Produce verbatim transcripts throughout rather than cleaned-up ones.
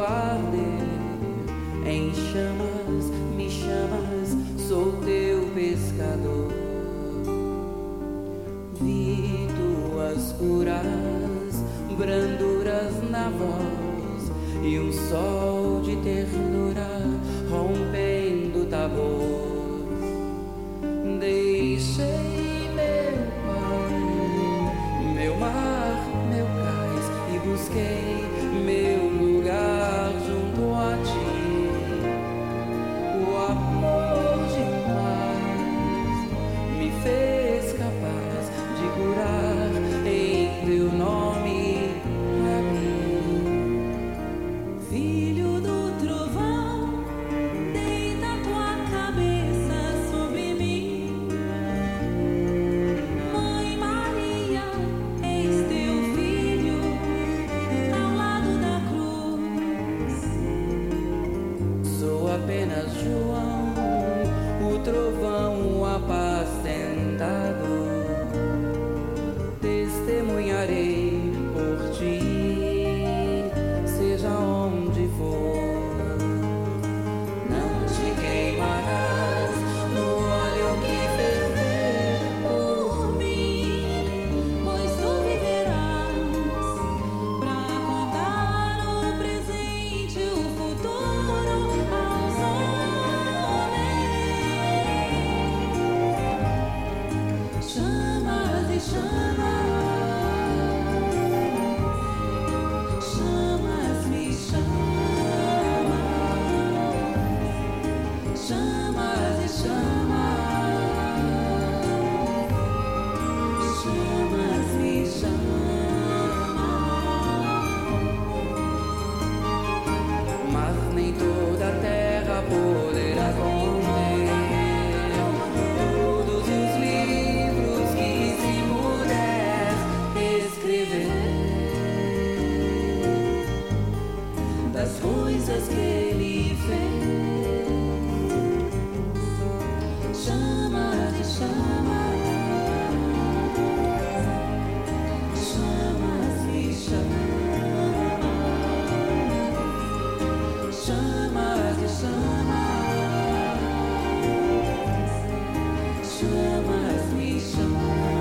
arder em chamas, me chamas, sou teu pescador. Vi tuas curas, branduras na voz e um sol de ternura rompendo o Tabor. Deixei meu pai, meu mar, meu cais e busquei meu lugar junto a ti. O amor demais me fez capaz de curar em teu nome pra mim. Filho do trovão, deita tua cabeça sobre mim. Mãe Maria, eis teu filho ao lado da cruz. Sou apenas João, o trovão apacentado. Testemunharei por ti, seja onde for. Não te queimarás no óleo que ferver Por mim, pois tu viverás pra contar o presente e o futuro aos homens. Chamas e chamas, chamas me chamas, chamas e chamas, chamas me chamas. mas nem toda a terra poderá conter todos os livros que se puder escrever das coisas que ele fez. Chamas e chamas, chamas me chamas, chamas e chamas, chamas me chamas.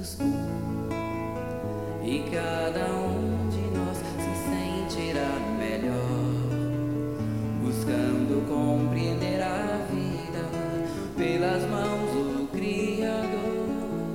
somos um, e cada um de nós se sentirá melhor, buscando compreender a vida pelas mãos do Criador.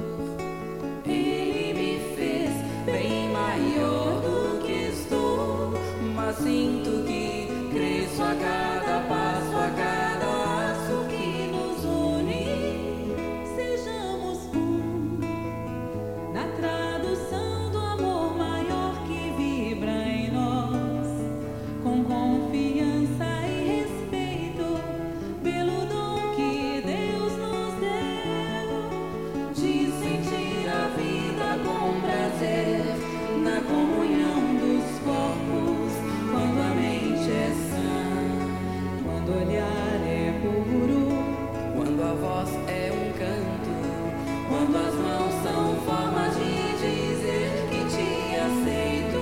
Ele me fez bem maior do que estou, mas sinto que cresço a cada passo, a cada laço que nos une. Sejamos um, na tradução do amor maior que vibra em nós, com confiança e respeito pelo dom que Deus nos deu, de sentir a vida com prazer na comunhão dos corpos, quando a mente é sã, quando o olhar é puro, Quando a voz é um canto, quando as mãos são formas de dizer que te aceito.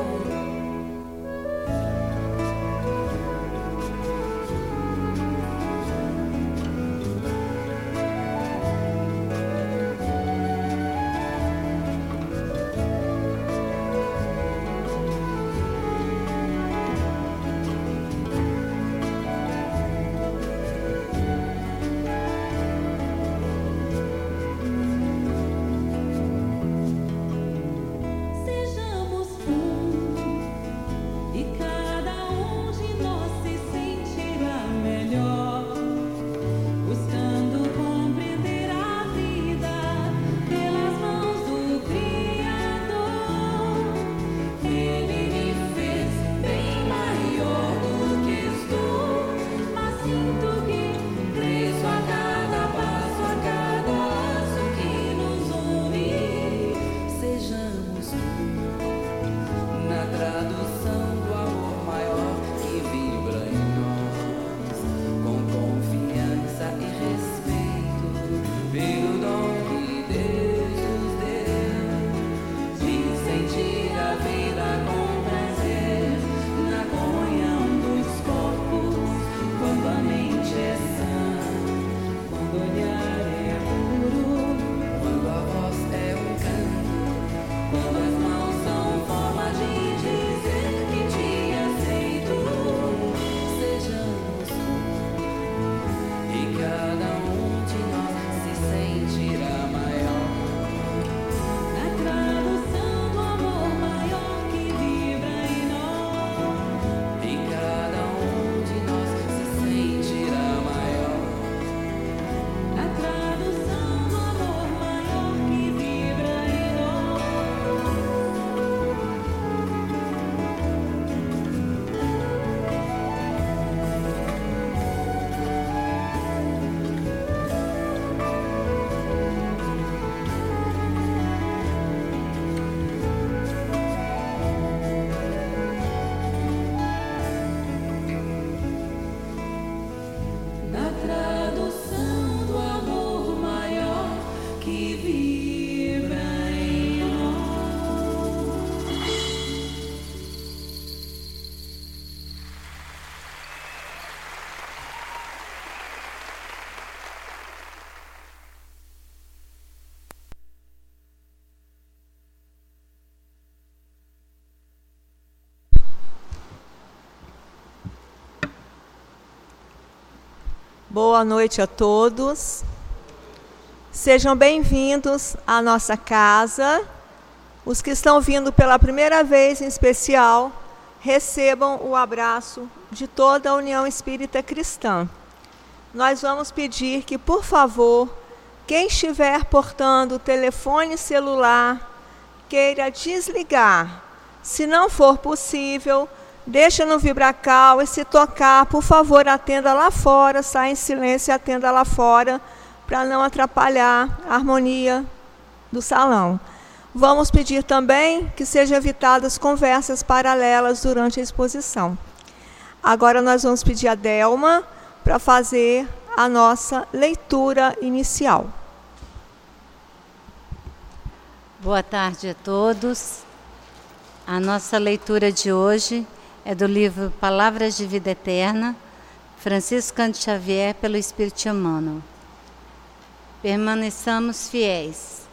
sejamos um, e cada um de nós se sentirá melhor, buscando compreender a vida pelas mãos do Criador. Ele me fez bem maior do que estou, Mas sinto que cresço a cada passo, a cada laço que nos une. Sejamos um, na tradução do amor maior que vibra em nós, com confiança e respeito pelo dom que Deus nos deu, de sentir a vida com prazer na comunhão dos corpos, quando a mente é sã, quando o olhar é puro, quando a voz é um canto, quando as mãos são forma de dizer que te aceito. Sejamos um, e cada um de nós se sentirá maior. na tradução do amor maior que vibra em nós. E cada um de nós se sentirá maior. Na tradução do amor maior que vibra em nós. Na tradução do amor maior que vibra em nós. Boa noite a todos. Sejam bem-vindos à nossa casa. Os que estão vindo pela primeira vez, em especial, recebam o abraço de toda a União Espírita Cristã. Nós vamos pedir que, por favor, quem estiver portando o telefone celular, queira desligar. Se não for possível, deixa no vibracal e, se tocar, por favor, atenda lá fora, saia em silêncio e atenda lá fora, para não atrapalhar a harmonia do salão. Vamos pedir também que sejam evitadas conversas paralelas durante a exposição. Agora nós vamos pedir a Delma para fazer a nossa leitura inicial. Boa tarde a todos. A nossa leitura de hoje é do livro Palavras de Vida Eterna, Francisco Cândido Xavier, pelo Espírito Emmanuel. Permaneçamos fiéis.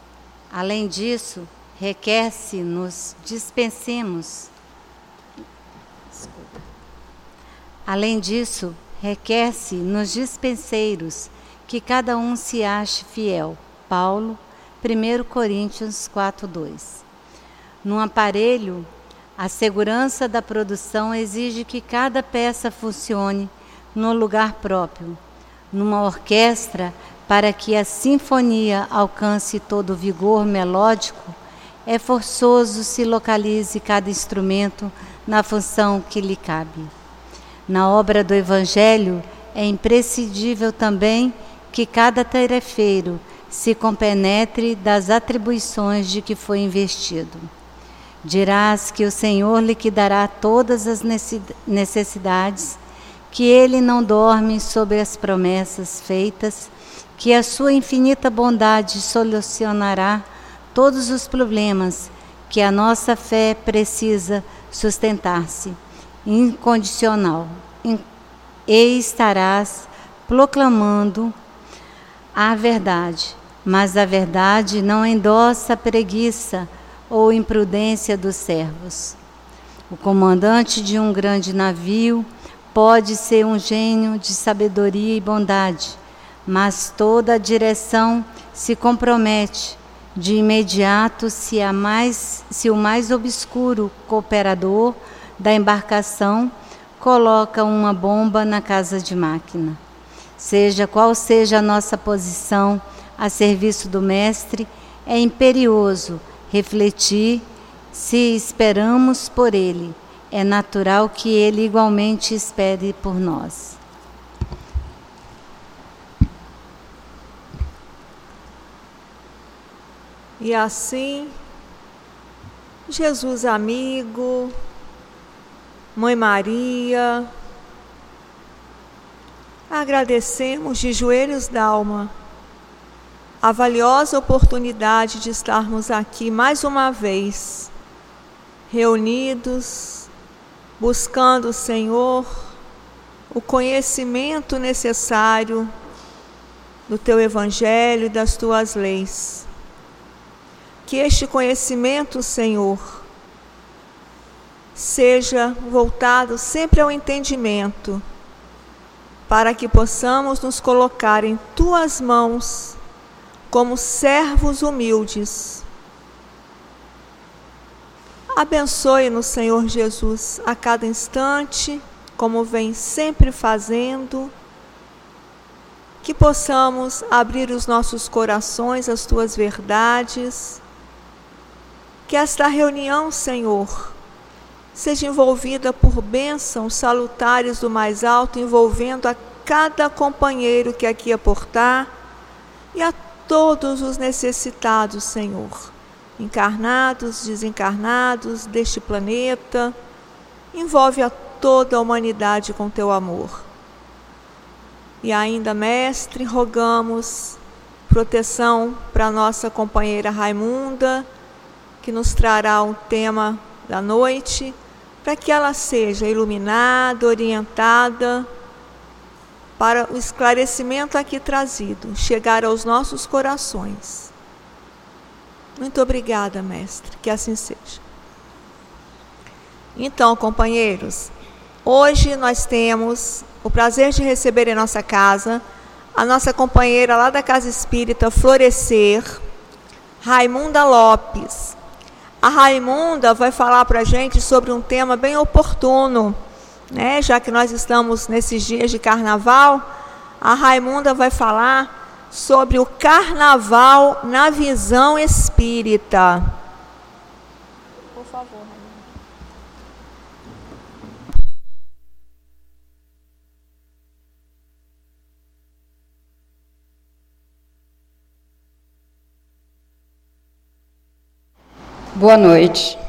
Além disso, requer-se nos dispensemos. Desculpa. Além disso, requer-se nos dispenseiros que cada um se ache fiel. Paulo, primeiro Coríntios quatro, dois. Num aparelho, a segurança da produção exige que cada peça funcione no lugar próprio. Numa orquestra, para que a sinfonia alcance todo o vigor melódico, é forçoso se localize cada instrumento na função que lhe cabe. Na obra do Evangelho, é imprescindível também que cada tarefeiro se compenetre das atribuições de que foi investido. Dirás que o Senhor liquidará todas as necessidades, que Ele não dorme sobre as promessas feitas, que a sua infinita bondade solucionará todos os problemas que a nossa fé precisa sustentar-se, incondicional, e estarás proclamando a verdade, mas a verdade não endossa a preguiça ou imprudência dos servos. O comandante de um grande navio pode ser um gênio de sabedoria e bondade, mas toda a direção se compromete de imediato se, a mais, se o mais obscuro cooperador da embarcação coloca uma bomba na casa de máquina. Seja qual seja a nossa posição a serviço do Mestre, é imperioso refletir se esperamos por Ele. É natural que Ele igualmente espere por nós. E assim, Jesus amigo, Mãe Maria, agradecemos de joelhos d'alma a valiosa oportunidade de estarmos aqui mais uma vez, reunidos, buscando o Senhor, o conhecimento necessário do Teu Evangelho e das Tuas leis. Que este conhecimento, Senhor, seja voltado sempre ao entendimento, para que possamos nos colocar em Tuas mãos como servos humildes. Abençoe-nos, Senhor Jesus, a cada instante, como vem sempre fazendo, que possamos abrir os nossos corações às Tuas verdades. Que esta reunião, Senhor, seja envolvida por bênçãos salutares do mais alto, envolvendo a cada companheiro que aqui aportar e a todos os necessitados, Senhor, encarnados, desencarnados deste planeta. Envolve a toda a humanidade com Teu amor. E ainda, Mestre, rogamos proteção para nossa companheira Raimunda, que nos trará um tema da noite, para que ela seja iluminada, orientada, para o esclarecimento aqui trazido, chegar aos nossos corações. Muito obrigada, Mestre, que assim seja. Então, companheiros, hoje nós temos o prazer de receber em nossa casa a nossa companheira lá da Casa Espírita Florescer, Raimunda Lopes. A Raimunda vai falar para a gente sobre um tema bem oportuno, né? Já que nós estamos nesses dias de carnaval, a Raimunda vai falar sobre o carnaval na visão espírita. Por favor, Raimunda. Boa noite.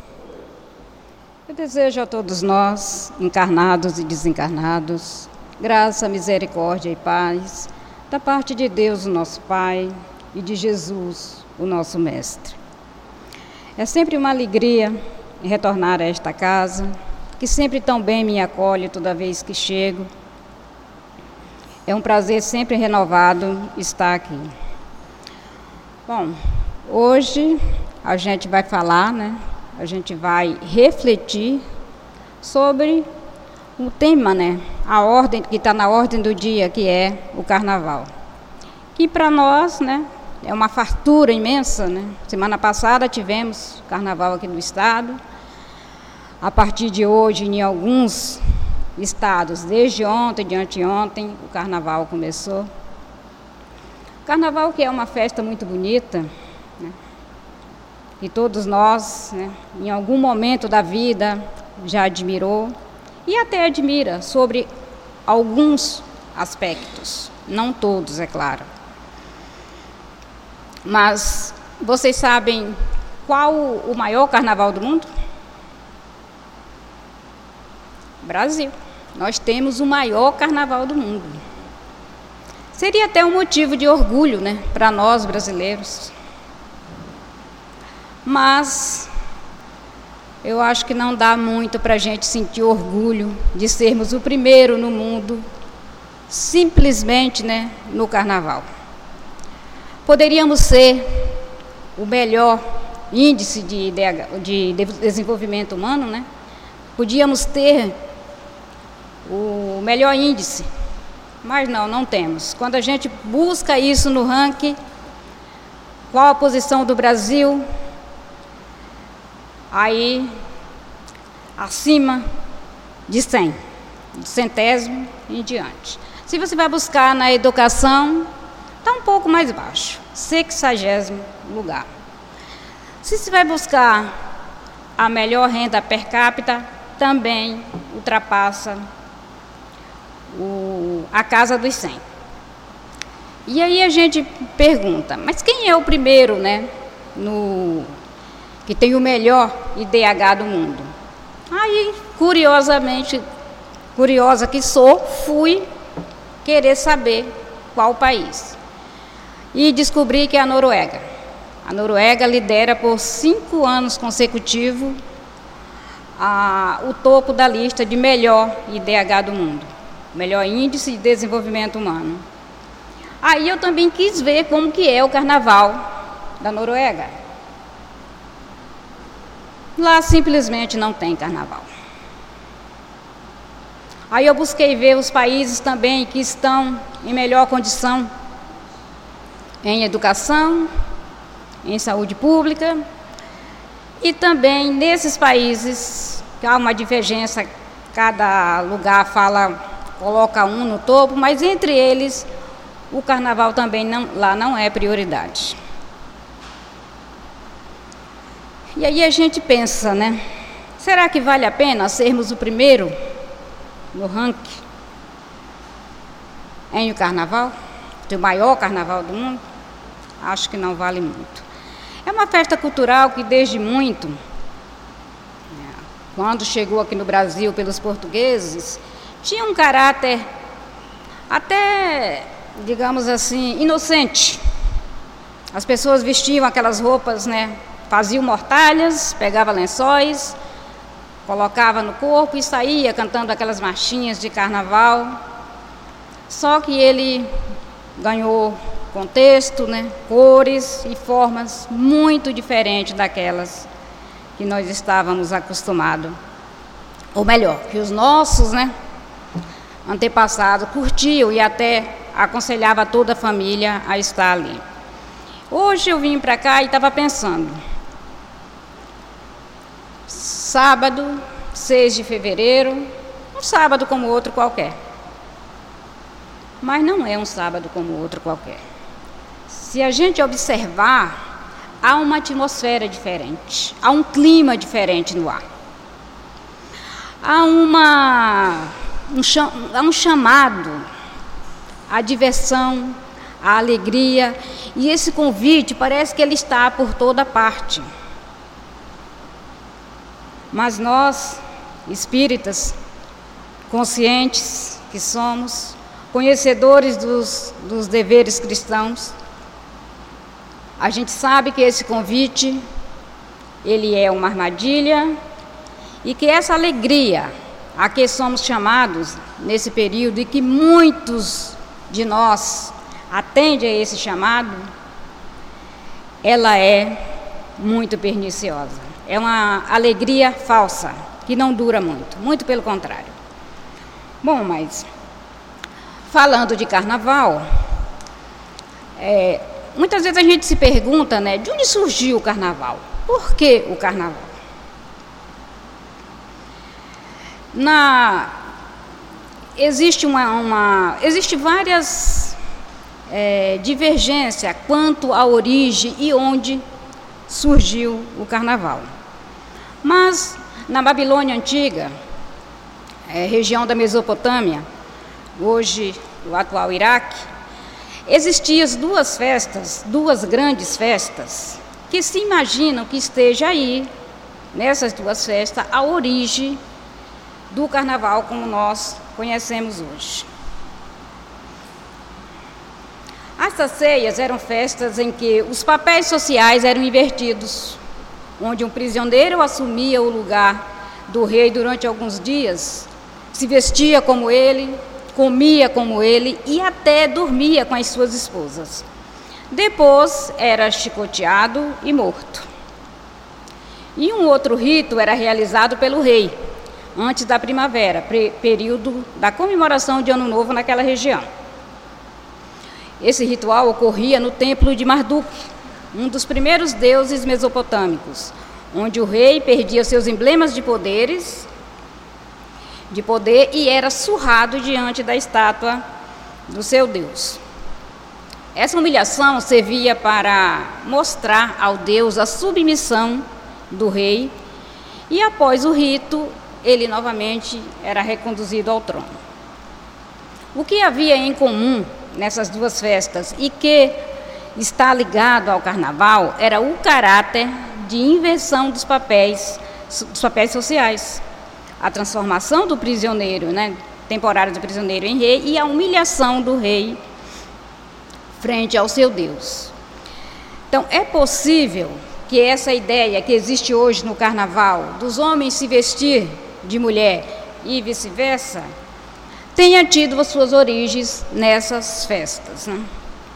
Eu desejo a todos nós, encarnados e desencarnados, graça, misericórdia e paz, da parte de Deus, o nosso Pai, e de Jesus, o nosso Mestre. É sempre uma alegria retornar a esta casa, que sempre tão bem me acolhe toda vez que chego. É um prazer sempre renovado estar aqui. Bom, Hoje a gente vai falar, né? A gente vai refletir sobre o tema, né? A ordem que está na ordem do dia, que é o Carnaval. Que para nós, né? É uma fartura imensa, né? Semana passada tivemos Carnaval aqui no estado. A partir de hoje, em alguns estados, desde ontem, de anteontem, o Carnaval começou. Carnaval que é uma festa muito bonita, né? E todos nós, né, em algum momento da vida, já admirou e até admira sobre alguns aspectos, não todos, é claro. Mas vocês sabem qual o maior carnaval do mundo? Brasil. Nós temos o maior carnaval do mundo. Seria até um motivo de orgulho, né, para nós brasileiros. Mas eu acho que não dá muito para a gente sentir orgulho de sermos o primeiro no mundo, simplesmente, né, no carnaval. Poderíamos ser o melhor índice de, de desenvolvimento humano, né? Podíamos ter o melhor índice, mas não, não temos. Quando a gente busca isso no ranking, qual a posição do Brasil? Aí, acima de cem, de centésimo em diante. Se você vai buscar na educação, está um pouco mais baixo, sexagésimo lugar. Se você vai buscar a melhor renda per capita, também ultrapassa o, a casa dos cem. E aí a gente pergunta, mas quem é o primeiro, né, no, que tem o melhor I D H do mundo? Aí, curiosamente, curiosa que sou, fui querer saber qual país. E descobri que é a Noruega. A Noruega lidera por cinco anos consecutivos a, o topo da lista de melhor I D H do mundo, melhor índice de desenvolvimento humano. Aí eu também quis ver como que é o carnaval da Noruega. Lá simplesmente não tem carnaval. Aí eu busquei ver os países também que estão em melhor condição em educação, em saúde pública, e também nesses países há uma divergência, cada lugar fala, coloca um no topo, mas entre eles o carnaval também não, lá não é prioridade. E aí a gente pensa, né? Será que vale a pena sermos o primeiro no ranking em o carnaval? O maior carnaval do mundo? Acho que não vale muito. É uma festa cultural que desde muito, quando chegou aqui no Brasil pelos portugueses, tinha um caráter até, digamos assim, inocente. As pessoas vestiam aquelas roupas, né? Faziam mortalhas, pegava lençóis, colocava no corpo e saía cantando aquelas marchinhas de carnaval. Só que ele ganhou contexto, né, cores e formas muito diferentes daquelas que nós estávamos acostumados. Ou melhor, que os nossos, né, antepassados curtiam e até aconselhava toda a família a estar ali. Hoje eu vim para cá e estava pensando, sábado, seis de fevereiro, um sábado como outro qualquer. Mas não é um sábado como outro qualquer. Se a gente observar, há uma atmosfera diferente, há um clima diferente no ar. Há, uma, um, há um chamado à diversão, à alegria, e esse convite parece que ele está por toda parte. Mas nós, espíritas, conscientes que somos, conhecedores dos, dos deveres cristãos, a gente sabe que esse convite, ele é uma armadilha e que essa alegria a que somos chamados nesse período e que muitos de nós atendem a esse chamado, ela é muito perniciosa. É uma alegria falsa, que não dura muito, muito pelo contrário. Bom, mas falando de carnaval, é, muitas vezes a gente se pergunta, né, de onde surgiu o carnaval? Por que o carnaval? Na, existe uma, uma existe várias é, divergências quanto à origem e onde surgiu o carnaval. Mas na Babilônia Antiga, é, região da Mesopotâmia, hoje o atual Iraque, existiam duas festas, duas grandes festas, que se imaginam que esteja aí, nessas duas festas, a origem do carnaval como nós conhecemos hoje. Estas ceias eram festas em que os papéis sociais eram invertidos, onde um prisioneiro assumia o lugar do rei durante alguns dias, se vestia como ele, comia como ele e até dormia com as suas esposas. Depois era chicoteado e morto. E um outro rito era realizado pelo rei, antes da primavera, período da comemoração de Ano Novo naquela região. Esse ritual ocorria no templo de Marduk, um dos primeiros deuses mesopotâmicos, onde o rei perdia seus emblemas de poderes, de poder e era surrado diante da estátua do seu deus. Essa humilhação servia para mostrar ao deus a submissão do rei e após o rito ele novamente era reconduzido ao trono. O que havia em comum nessas duas festas e que está ligado ao carnaval era o caráter de inversão dos papéis, dos papéis sociais, a transformação do prisioneiro, né, temporário do prisioneiro em rei e a humilhação do rei frente ao seu Deus. Então, é possível que essa ideia que existe hoje no carnaval, dos homens se vestir de mulher e vice-versa, tenha tido as suas origens nessas festas, né?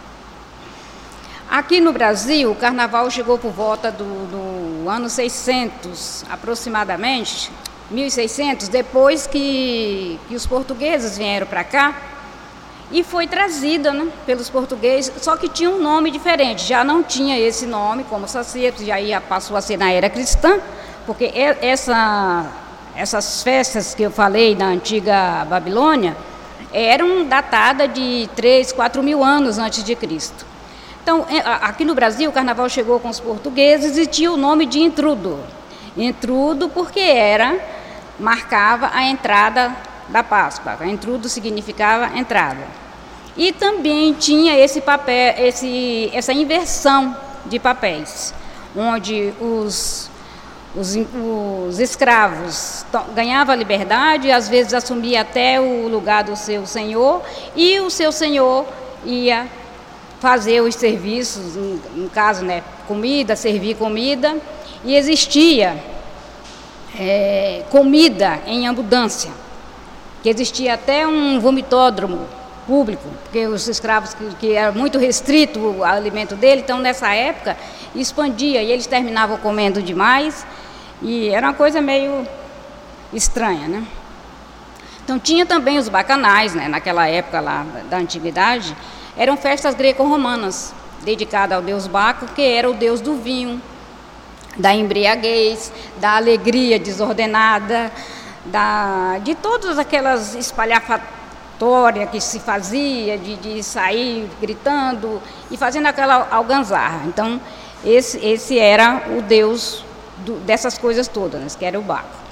Aqui no Brasil, o carnaval chegou por volta do, do ano seiscentos, aproximadamente, mil e seiscentos, depois que, que os portugueses vieram para cá, e foi trazida, né, pelos portugueses, só que tinha um nome diferente, já não tinha esse nome, como Saci, já ia, passou a ser na era cristã, porque essa, essas festas que eu falei na antiga Babilônia eram datadas de três, quatro mil anos antes de Cristo. Então, aqui no Brasil, o carnaval chegou com os portugueses e tinha o nome de intrudo. Intrudo porque era, marcava a entrada da Páscoa. Intrudo significava entrada. E também tinha esse papel, esse, essa inversão de papéis, onde os, os, os escravos ganhavam liberdade, às vezes assumia até o lugar do seu senhor, e o seu senhor ia fazer os serviços, no caso, né, comida, servir comida, e existia é, comida em abundância, que existia até um vomitódromo público, porque os escravos, que, que era muito restrito o alimento dele, então nessa época expandia, e eles terminavam comendo demais, e era uma coisa meio estranha, né? Então tinha também os bacanais, né, naquela época lá da antiguidade. Eram festas greco-romanas, dedicadas ao deus Baco, que era o deus do vinho, da embriaguez, da alegria desordenada, da, de todas aquelas espalhafatórias que se fazia, de, de sair gritando e fazendo aquela algazarra. Então, esse, esse era o deus do, dessas coisas todas, que era o Baco.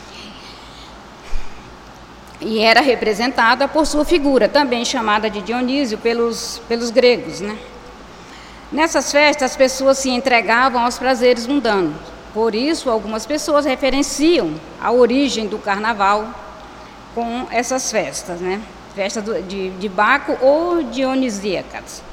E era representada por sua figura, também chamada de Dionísio pelos, pelos gregos, né? Nessas festas, as pessoas se entregavam aos prazeres mundanos. Por isso, algumas pessoas referenciam a origem do carnaval com essas festas, né? Festas de, de Baco ou dionisíacas.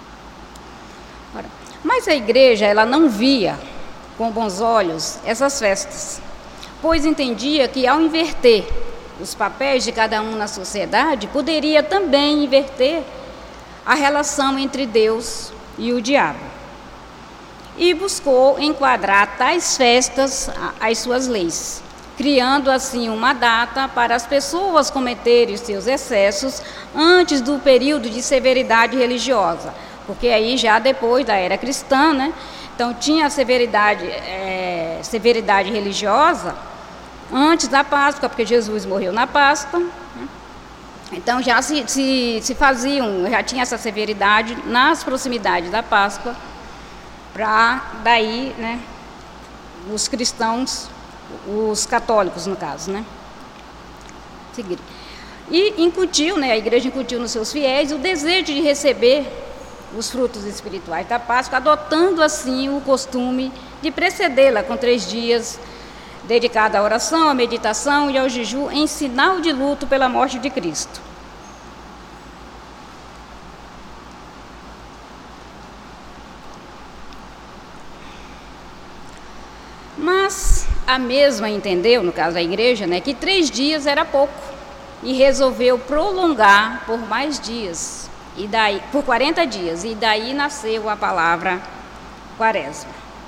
Mas a igreja, ela não via com bons olhos essas festas, pois entendia que ao inverter os papéis de cada um na sociedade, poderia também inverter a relação entre Deus e o diabo. e buscou enquadrar tais festas às suas leis, criando assim uma data para as pessoas cometerem os seus excessos antes do período de severidade religiosa, porque aí já depois da era cristã, né? Então tinha a severidade, é, severidade religiosa antes da Páscoa, porque Jesus morreu na Páscoa, né? Então já se, se, se faziam, já tinha essa severidade nas proximidades da Páscoa, para daí, né, os cristãos, os católicos no caso, né, seguirem. E incutiu, né, a igreja incutiu nos seus fiéis o desejo de receber os frutos espirituais da Páscoa, adotando assim o costume de precedê-la com três dias dedicado à oração, à meditação e ao jejum em sinal de luto pela morte de Cristo. Mas a mesma entendeu, no caso da igreja, né, que três dias era pouco e resolveu prolongar por mais dias, e daí, por quarenta dias, e daí nasceu a palavra quaresma.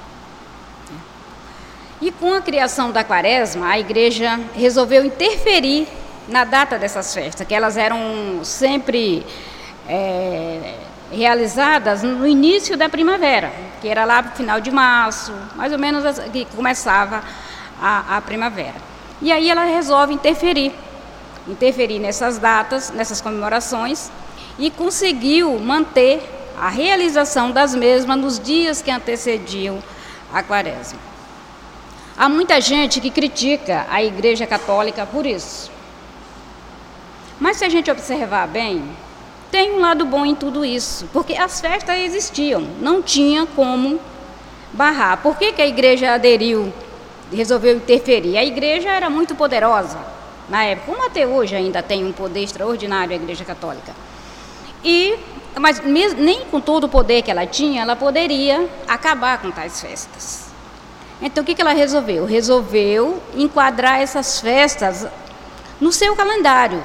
E com a criação da quaresma, a igreja resolveu interferir na data dessas festas, que elas eram sempre é, realizadas no início da primavera, que era lá no final de março, mais ou menos que começava a, a primavera. E aí ela resolve interferir, interferir nessas datas, nessas comemorações, e conseguiu manter a realização das mesmas nos dias que antecediam a quaresma. Há muita gente que critica a Igreja Católica por isso. Mas se a gente observar bem, tem um lado bom em tudo isso, porque as festas existiam, não tinha como barrar. Por que que a igreja aderiu, resolveu interferir? A igreja era muito poderosa na época, como até hoje ainda tem um poder extraordinário a Igreja Católica. E, mas mesmo, nem com todo o poder que ela tinha, ela poderia acabar com tais festas. Então o que que ela resolveu? Resolveu enquadrar essas festas no seu calendário.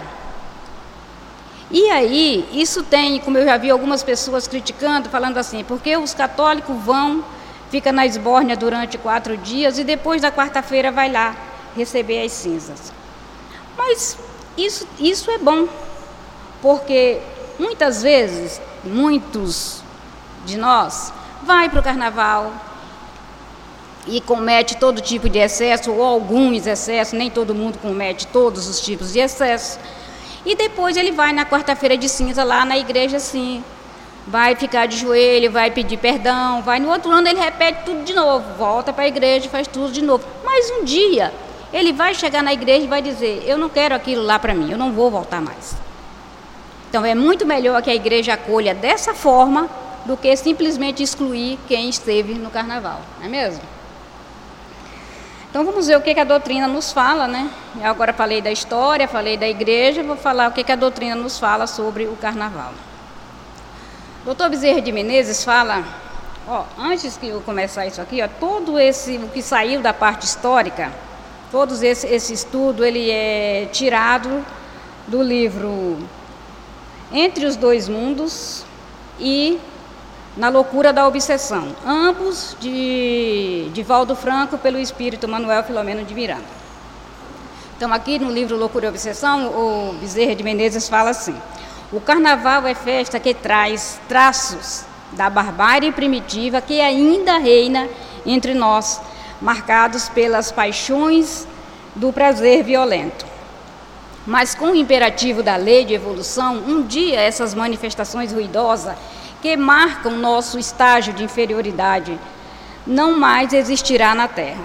E aí, isso tem, como eu já vi algumas pessoas criticando, falando assim, porque os católicos vão, fica na esbórnia durante quatro dias e depois da quarta-feira vai lá receber as cinzas. Mas isso, isso é bom, porque muitas vezes, muitos de nós vai para o carnaval e comete todo tipo de excesso, ou alguns excessos, nem todo mundo comete todos os tipos de excesso. E depois ele vai na quarta-feira de cinza lá na igreja assim, vai ficar de joelho, vai pedir perdão, vai no outro ano ele repete tudo de novo, volta para a igreja e faz tudo de novo. Mas um dia ele vai chegar na igreja e vai dizer, eu não quero aquilo lá para mim, eu não vou voltar mais. Então é muito melhor que a igreja acolha dessa forma do que simplesmente excluir quem esteve no carnaval, não é mesmo? Então vamos ver o que, que a doutrina nos fala, né? Eu agora falei da história, falei da igreja, vou falar o que, que a doutrina nos fala sobre o carnaval. O doutor Bezerra de Menezes fala, ó, antes que eu começar isso aqui, ó, todo esse, o que saiu da parte histórica, todo esse, esse estudo, ele é tirado do livro Entre os Dois Mundos e Na Loucura da Obsessão, ambos de, de Valdo Franco pelo espírito Manuel Filomeno de Miranda. Então aqui no livro Loucura e Obsessão, o Bezerra de Menezes fala assim, o carnaval é festa que traz traços da barbárie primitiva que ainda reina entre nós, marcados pelas paixões do prazer violento. Mas com o imperativo da lei de evolução, um dia essas manifestações ruidosas que marcam nosso estágio de inferioridade, não mais existirá na Terra.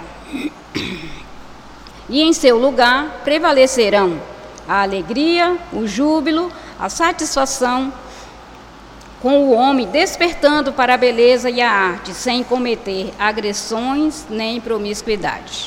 E em seu lugar prevalecerão a alegria, o júbilo, a satisfação, com o homem despertando para a beleza e a arte, sem cometer agressões nem promiscuidade.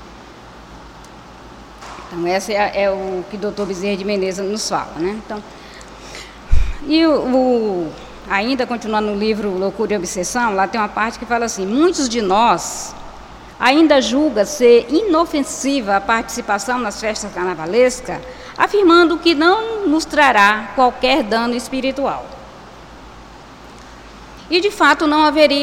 Então, esse é, é o que o doutor Bezerra de Menezes nos fala, né? Então, e o... o ainda continuando no livro Loucura e Obsessão, lá tem uma parte que fala assim, muitos de nós ainda julgam ser inofensiva a participação nas festas carnavalescas, afirmando que não nos trará qualquer dano espiritual. E de fato não haveria,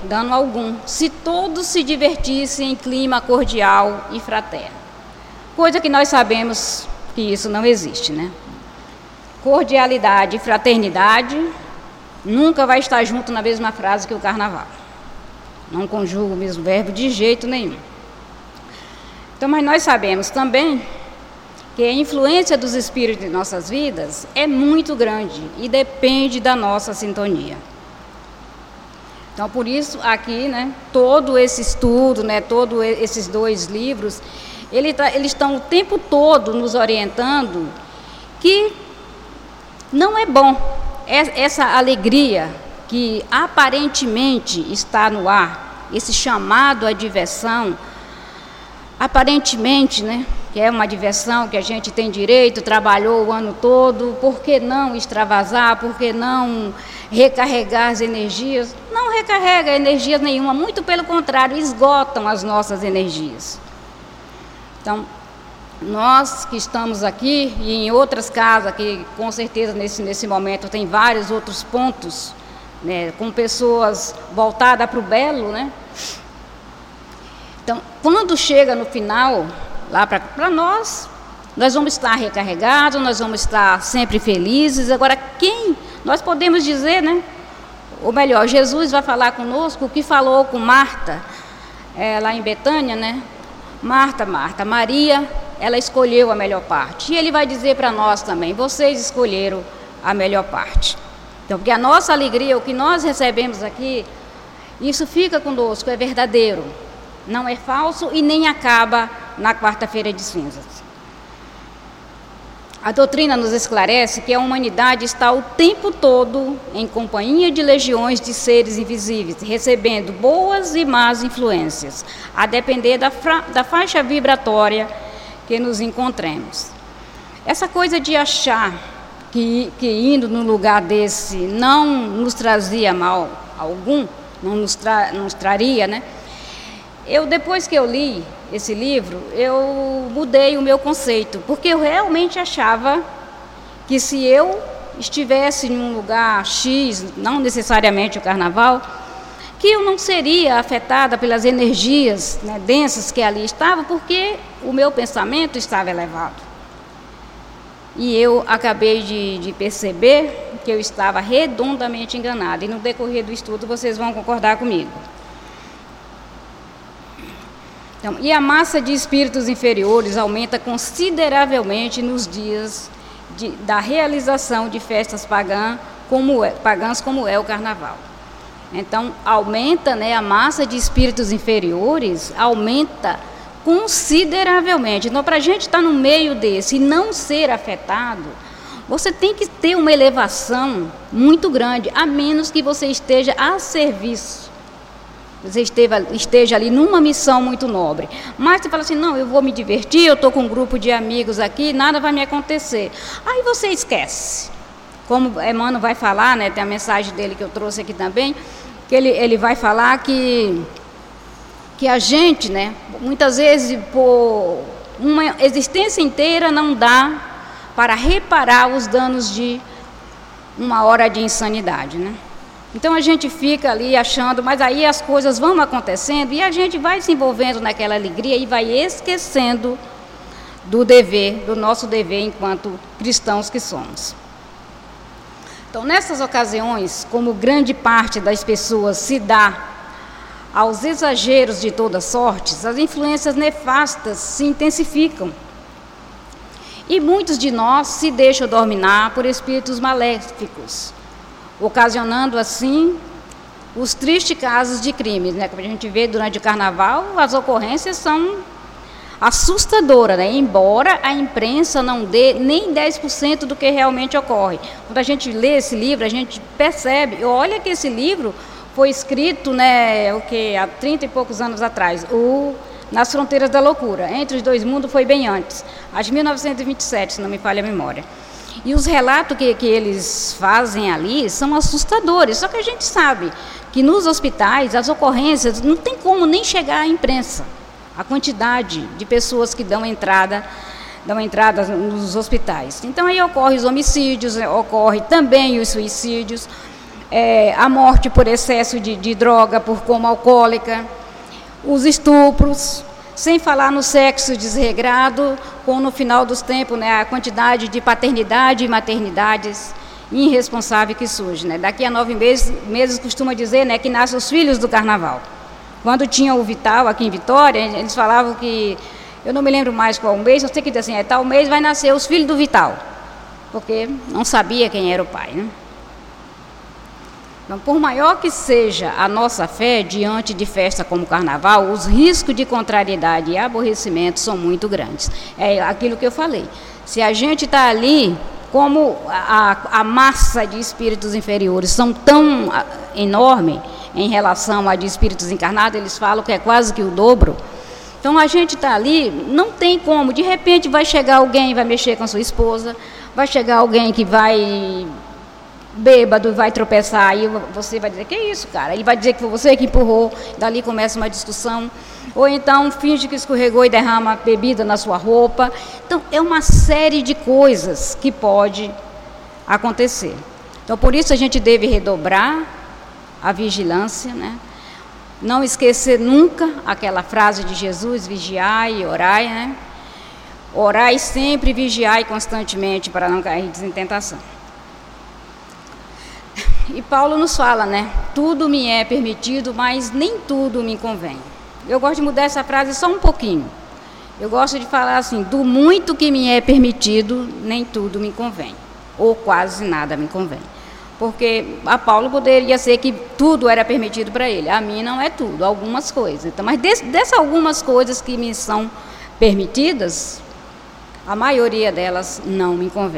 dano algum, se todos se divertissem em clima cordial e fraterno. Coisa que nós sabemos que isso não existe, né? Cordialidade e fraternidade nunca vai estar junto na mesma frase que o carnaval. Não conjuga o mesmo verbo de jeito nenhum. Então, mas nós sabemos também que a influência dos espíritos em nossas vidas é muito grande e depende da nossa sintonia. Então, por isso, aqui, né, todo esse estudo, né, todos esses dois livros, ele tá, eles estão o tempo todo nos orientando que não é bom essa alegria que aparentemente está no ar, esse chamado à diversão, aparentemente, né, que é uma diversão que a gente tem direito, trabalhou o ano todo, por que não extravasar, por que não recarregar as energias? Não recarrega energia nenhuma, muito pelo contrário, esgotam as nossas energias. Então, nós que estamos aqui e em outras casas, que com certeza nesse, nesse momento tem vários outros pontos, né, com pessoas voltadas para o belo, né? Então, quando chega no final, lá para nós, nós vamos estar recarregados, nós vamos estar sempre felizes. Agora, quem nós podemos dizer, né? Ou melhor, Jesus vai falar conosco o que falou com Marta, é, lá em Betânia, né? Marta, Marta, Maria, ela escolheu a melhor parte. E ele vai dizer para nós também, vocês escolheram a melhor parte. Então, porque a nossa alegria, o que nós recebemos aqui, isso fica conosco, é verdadeiro. Não é falso e nem acaba na quarta-feira de cinzas. A doutrina nos esclarece que a humanidade está o tempo todo em companhia de legiões de seres invisíveis, recebendo boas e más influências, a depender da, da faixa vibratória que nos encontremos. Essa coisa de achar que, que indo num lugar desse não nos trazia mal algum, não nos, tra, nos traria, né? Eu, depois que eu li esse livro, eu mudei o meu conceito, porque eu realmente achava que se eu estivesse em um lugar X, não necessariamente o carnaval, que eu não seria afetada pelas energias, né, densas que ali estavam, porque o meu pensamento estava elevado. E eu acabei de, de perceber que eu estava redondamente enganada, e no decorrer do estudo vocês vão concordar comigo. Então, e a massa de espíritos inferiores aumenta consideravelmente nos dias de, da realização de festas pagã, como é, pagãs como é o carnaval. Então, aumenta, né, a massa de espíritos inferiores, aumenta consideravelmente. Então, para a gente estar no meio desse e não ser afetado, você tem que ter uma elevação muito grande, a menos que você esteja a serviço. Você esteja, esteja ali numa missão muito nobre. Mas você fala assim, não, eu vou me divertir, eu estou com um grupo de amigos aqui, nada vai me acontecer. Aí você esquece. Como Emmanuel vai falar, né, tem a mensagem dele que eu trouxe aqui também, que ele, ele vai falar que, que a gente, né, muitas vezes, por uma existência inteira não dá para reparar os danos de uma hora de insanidade, né? Então a gente fica ali achando, mas aí as coisas vão acontecendo e a gente vai se envolvendo naquela alegria e vai esquecendo do dever, do nosso dever enquanto cristãos que somos. Então, nessas ocasiões, como grande parte das pessoas se dá aos exageros de toda sorte, as influências nefastas se intensificam. E muitos de nós se deixam dominar por espíritos maléficos, ocasionando assim os tristes casos de crimes, né? Como a gente vê durante o carnaval, as ocorrências são assustadoras, né? Embora a imprensa não dê nem dez por cento do que realmente ocorre. Quando a gente lê esse livro, a gente percebe, olha que esse livro foi escrito, né, o que, há trinta e poucos anos atrás, o Nas Fronteiras da Loucura. Entre os dois mundos foi bem antes, acho mil novecentos e vinte e sete, se não me falha a memória. E os relatos que, que eles fazem ali são assustadores, só que a gente sabe que nos hospitais as ocorrências não tem como nem chegar à imprensa, a quantidade de pessoas que dão entrada, dão entrada nos hospitais. Então aí ocorrem os homicídios, ocorre também os suicídios, é, a morte por excesso de, de droga, por coma alcoólica, os estupros, sem falar no sexo desregrado, com no final dos tempos, né, a quantidade de paternidade e maternidades irresponsáveis que surge, né? Daqui a nove meses, meses costuma dizer, né, que nascem os filhos do carnaval. Quando tinha o Vital aqui em Vitória, eles falavam que, eu não me lembro mais qual mês, eu sei que assim, é tal mês vai nascer os filhos do Vital, porque não sabia quem era o pai, né? Então, por maior que seja a nossa fé diante de festa como o carnaval, os riscos de contrariedade e aborrecimento são muito grandes. É aquilo que eu falei. Se a gente está ali, como a, a massa de espíritos inferiores são tão a, enorme em relação a de espíritos encarnados, eles falam que é quase que o dobro. Então, a gente está ali, não tem como. De repente vai chegar alguém, vai mexer com a sua esposa, vai chegar alguém que vai... bêbado, vai tropeçar, aí você vai dizer, que isso, cara? Ele vai dizer que foi você que empurrou, dali começa uma discussão. Ou então finge que escorregou e derrama bebida na sua roupa. Então, é uma série de coisas que pode acontecer. Então, por isso a gente deve redobrar a vigilância, né? Não esquecer nunca aquela frase de Jesus, vigiai e orai, né? Orai sempre, vigiai constantemente para não cair em tentação. E Paulo nos fala, né? Tudo me é permitido, mas nem tudo me convém. Eu gosto de mudar essa frase só um pouquinho. Eu gosto de falar assim, do muito que me é permitido, nem tudo me convém. Ou quase nada me convém. Porque a Paulo poderia ser que tudo era permitido para ele. A mim não é tudo, algumas coisas. Então, mas desse, dessas algumas coisas que me são permitidas, a maioria delas não me convém.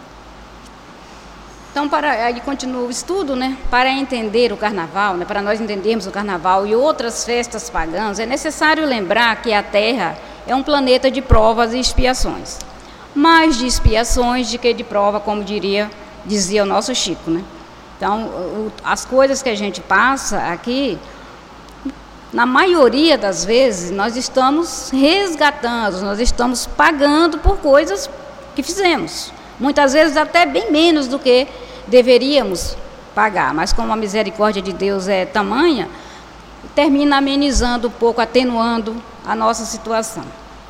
Então, para, aí continua o estudo, né? Para entender o carnaval, né? Para nós entendermos o carnaval e outras festas pagãs, é necessário lembrar que a Terra é um planeta de provas e expiações. Mais de expiações do que de prova, como diria, dizia o nosso Chico, né? Então, o, as coisas que a gente passa aqui, na maioria das vezes, nós estamos resgatando, nós estamos pagando por coisas que fizemos. Muitas vezes até bem menos do que deveríamos pagar, mas como a misericórdia de Deus é tamanha, termina amenizando um pouco, atenuando a nossa situação.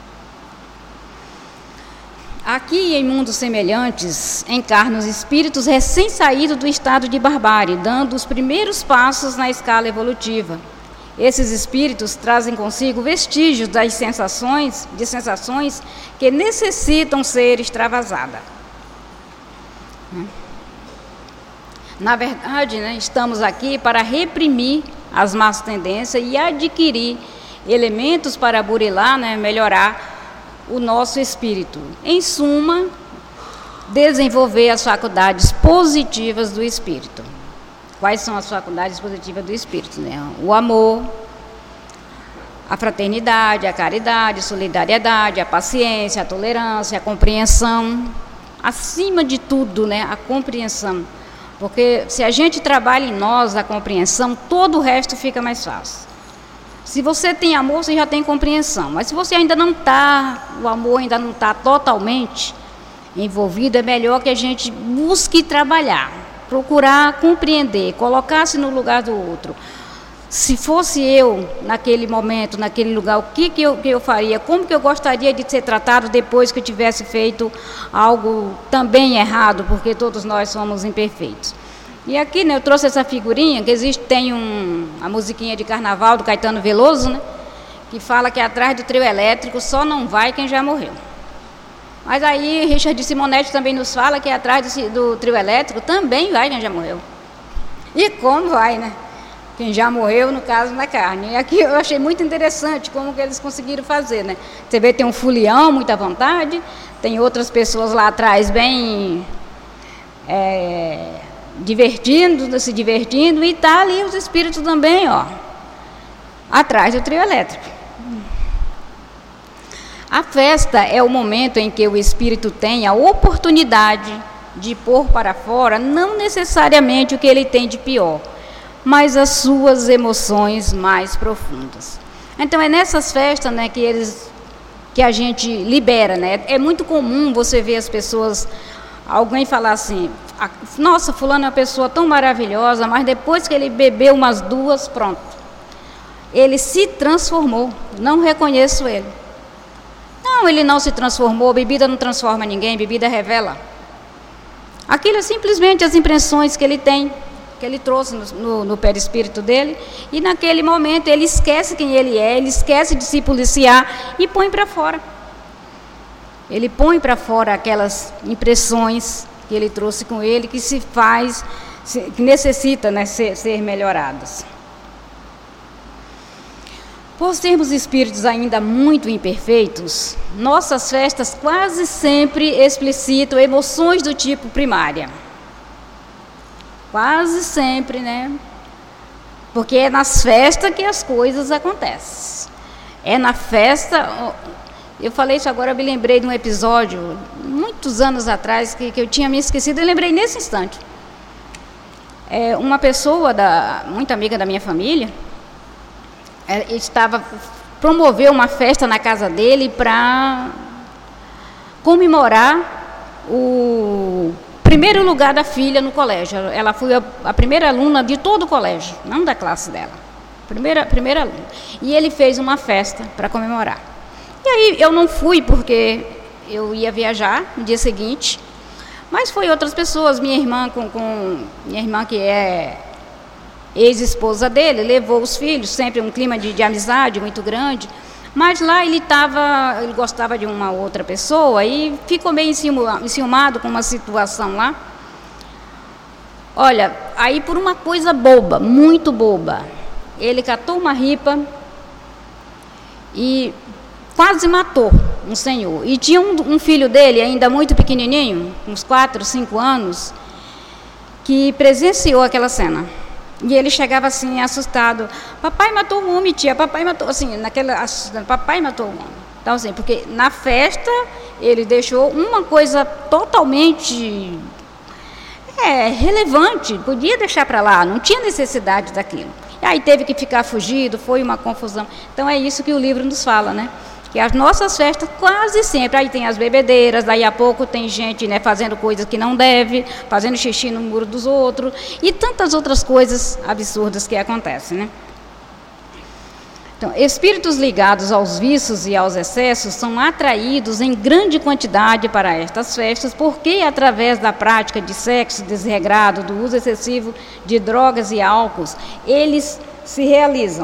Aqui em mundos semelhantes, encarnam os espíritos recém-saídos do estado de barbárie, dando os primeiros passos na escala evolutiva. Esses espíritos trazem consigo vestígios das sensações, de sensações que necessitam ser extravasadas. Na verdade, né, estamos aqui para reprimir as más tendências e adquirir elementos para burilar, né, melhorar o nosso espírito. Em suma, desenvolver as faculdades positivas do espírito. Quais são as faculdades positivas do espírito? Né? O amor, a fraternidade, a caridade, a solidariedade, a paciência, a tolerância, a compreensão. Acima de tudo, né, a compreensão. Porque se a gente trabalha em nós a compreensão, todo o resto fica mais fácil. Se você tem amor, você já tem compreensão. Mas se você ainda não está, o amor ainda não está totalmente envolvido, é melhor que a gente busque trabalhar, procurar compreender, colocar-se no lugar do outro. Se fosse eu, naquele momento, naquele lugar, o que, que, eu, que eu faria? Como que eu gostaria de ser tratado depois que eu tivesse feito algo também errado, porque todos nós somos imperfeitos. E aqui, né, eu trouxe essa figurinha, que existe, tem um, a musiquinha de carnaval do Caetano Veloso, né, que fala que atrás do trio elétrico só não vai quem já morreu. Mas aí Richard Simonetti também nos fala que atrás do, do trio elétrico também vai quem já morreu. E como vai, né? Quem já morreu, no caso, na carne. E aqui eu achei muito interessante como que eles conseguiram fazer, né? Você vê, tem um fulião, muita vontade, tem outras pessoas lá atrás bem é, divertindo, se divertindo, e tá ali os espíritos também, ó, atrás do trio elétrico. A festa é o momento em que o espírito tem a oportunidade de pôr para fora, não necessariamente o que ele tem de pior, mas as suas emoções mais profundas. Então é nessas festas, né, que eles, que a gente libera, né? É muito comum você ver as pessoas, alguém falar assim, a, nossa, fulano é uma pessoa tão maravilhosa, mas depois que ele bebeu umas duas, pronto. Ele se transformou, não reconheço ele. Não, ele não se transformou, bebida não transforma ninguém, bebida revela. Aquilo é simplesmente as impressões que ele tem, que ele trouxe no, no, no perispírito dele, e naquele momento ele esquece quem ele é, ele esquece de se policiar e põe para fora. Ele põe para fora aquelas impressões que ele trouxe com ele, que se faz, se, que necessita, né, ser, ser melhoradas. Por sermos espíritos ainda muito imperfeitos, nossas festas quase sempre explicitam emoções do tipo primária. Quase sempre, né? Porque é nas festas que as coisas acontecem. É na festa... Eu falei isso agora, eu me lembrei de um episódio, muitos anos atrás, que, que eu tinha me esquecido, eu lembrei nesse instante. É, uma pessoa, da, muito amiga da minha família, ele estava promoveu uma festa na casa dele para comemorar o primeiro lugar da filha no colégio. Ela foi a, a primeira aluna de todo o colégio, não da classe dela. Primeira, primeira aluna. E ele fez uma festa para comemorar. E aí eu não fui porque eu ia viajar no dia seguinte, mas foi outras pessoas, minha irmã com, com minha irmã que é ex-esposa dele, levou os filhos, sempre um clima de, de amizade muito grande, mas lá ele estava, ele gostava de uma outra pessoa e ficou meio enciumado com uma situação lá. Olha, aí por uma coisa boba, muito boba, ele catou uma ripa e quase matou um senhor. E tinha um, um filho dele, ainda muito pequenininho, uns quatro, cinco anos, que presenciou aquela cena. E ele chegava assim, assustado, papai matou um homem, tia, papai matou, assim, naquela, assustando, papai matou um homem. Então, assim, porque na festa ele deixou uma coisa totalmente é, relevante, podia deixar para lá, não tinha necessidade daquilo. E aí teve que ficar fugido, foi uma confusão. Então é isso que o livro nos fala, né? Que as nossas festas quase sempre, aí tem as bebedeiras, daí a pouco tem gente, né, fazendo coisas que não deve, fazendo xixi no muro dos outros, e tantas outras coisas absurdas que acontecem, né? Então, espíritos ligados aos vícios e aos excessos são atraídos em grande quantidade para estas festas, porque através da prática de sexo desregrado, do uso excessivo de drogas e álcools, eles se realizam.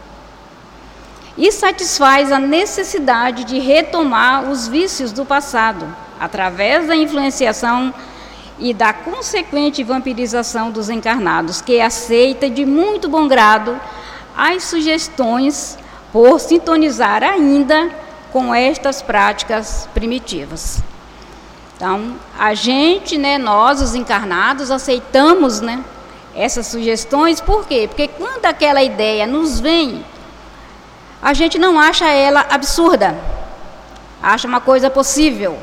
E satisfaz a necessidade de retomar os vícios do passado, através da influenciação e da consequente vampirização dos encarnados, que aceita de muito bom grado as sugestões por sintonizar ainda com estas práticas primitivas. Então, a gente, né, nós, os encarnados, aceitamos, né, essas sugestões, por quê? Porque quando aquela ideia nos vem, a gente não acha ela absurda, acha uma coisa possível.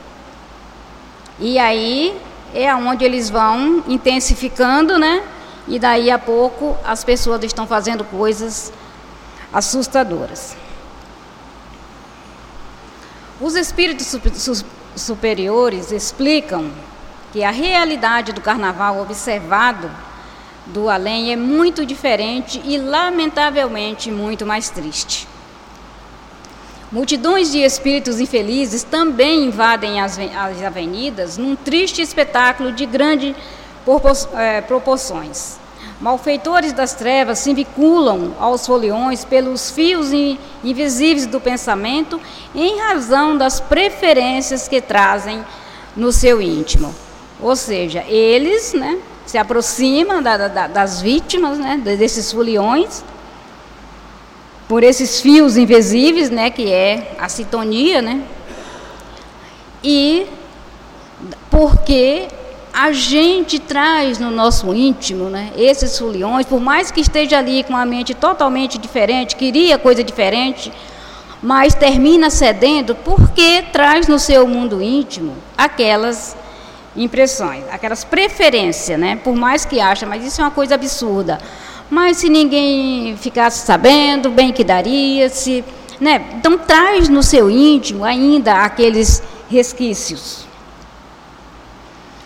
E aí é onde eles vão intensificando, né? E daí a pouco as pessoas estão fazendo coisas assustadoras. Os espíritos superiores explicam que a realidade do carnaval observado do além é muito diferente e, lamentavelmente, muito mais triste. Multidões de espíritos infelizes também invadem as avenidas num triste espetáculo de grandes proporções. Malfeitores das trevas se vinculam aos foliões pelos fios invisíveis do pensamento em razão das preferências que trazem no seu íntimo. Ou seja, eles, né, se aproxima da, da, das vítimas, né, desses foliões, por esses fios invisíveis, né, que é a sintonia, né, e porque a gente traz no nosso íntimo, né, esses foliões, por mais que esteja ali com a mente totalmente diferente, queria coisa diferente, mas termina cedendo porque traz no seu mundo íntimo aquelas impressões, aquelas preferências, né? Por mais que acha, mas isso é uma coisa absurda. Mas se ninguém ficasse sabendo, bem que daria, se, né? Então traz no seu íntimo ainda aqueles resquícios.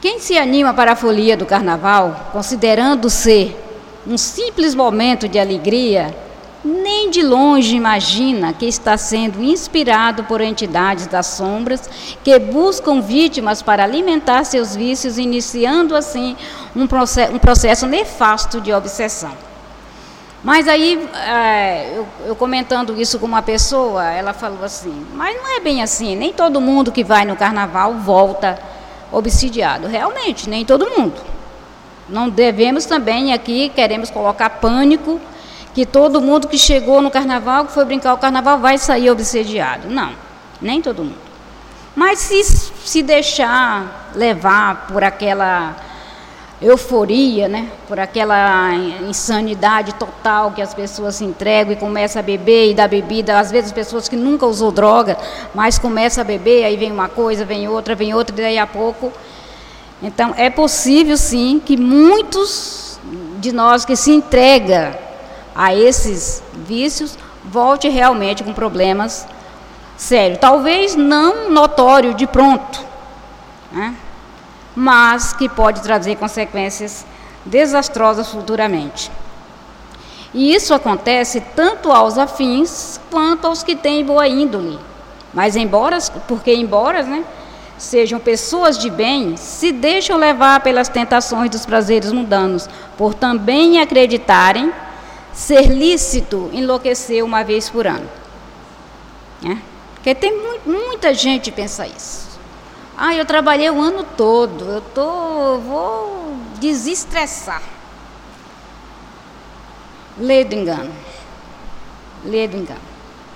Quem se anima para a folia do carnaval, considerando ser um simples momento de alegria, nem de longe imagina que está sendo inspirado por entidades das sombras que buscam vítimas para alimentar seus vícios, iniciando assim um processo, um processo nefasto de obsessão. Mas aí, é, eu, eu comentando isso com uma pessoa, ela falou assim, mas não é bem assim, nem todo mundo que vai no carnaval volta obsidiado. Realmente, nem todo mundo. Não devemos também aqui, queremos colocar pânico, que todo mundo que chegou no carnaval, que foi brincar o carnaval, vai sair obsediado. Não, nem todo mundo. Mas se, se deixar levar por aquela euforia, né? Por aquela insanidade total que as pessoas se entregam e começam a beber e dar bebida, às vezes pessoas que nunca usou droga, mas começam a beber, aí vem uma coisa, vem outra, vem outra, e daí a pouco. Então, é possível sim que muitos de nós que se entregam a esses vícios volte realmente com problemas sérios. Talvez não notório de pronto, né? Mas que pode trazer consequências desastrosas futuramente. E isso acontece tanto aos afins quanto aos que têm boa índole. Mas embora, porque embora, né, sejam pessoas de bem, se deixam levar pelas tentações dos prazeres mundanos, por também acreditarem ser lícito enlouquecer uma vez por ano. Né? Porque tem mu- muita gente que pensa isso. Ah, eu trabalhei o ano todo, eu tô, vou desestressar. Lê do engano. Lê do engano.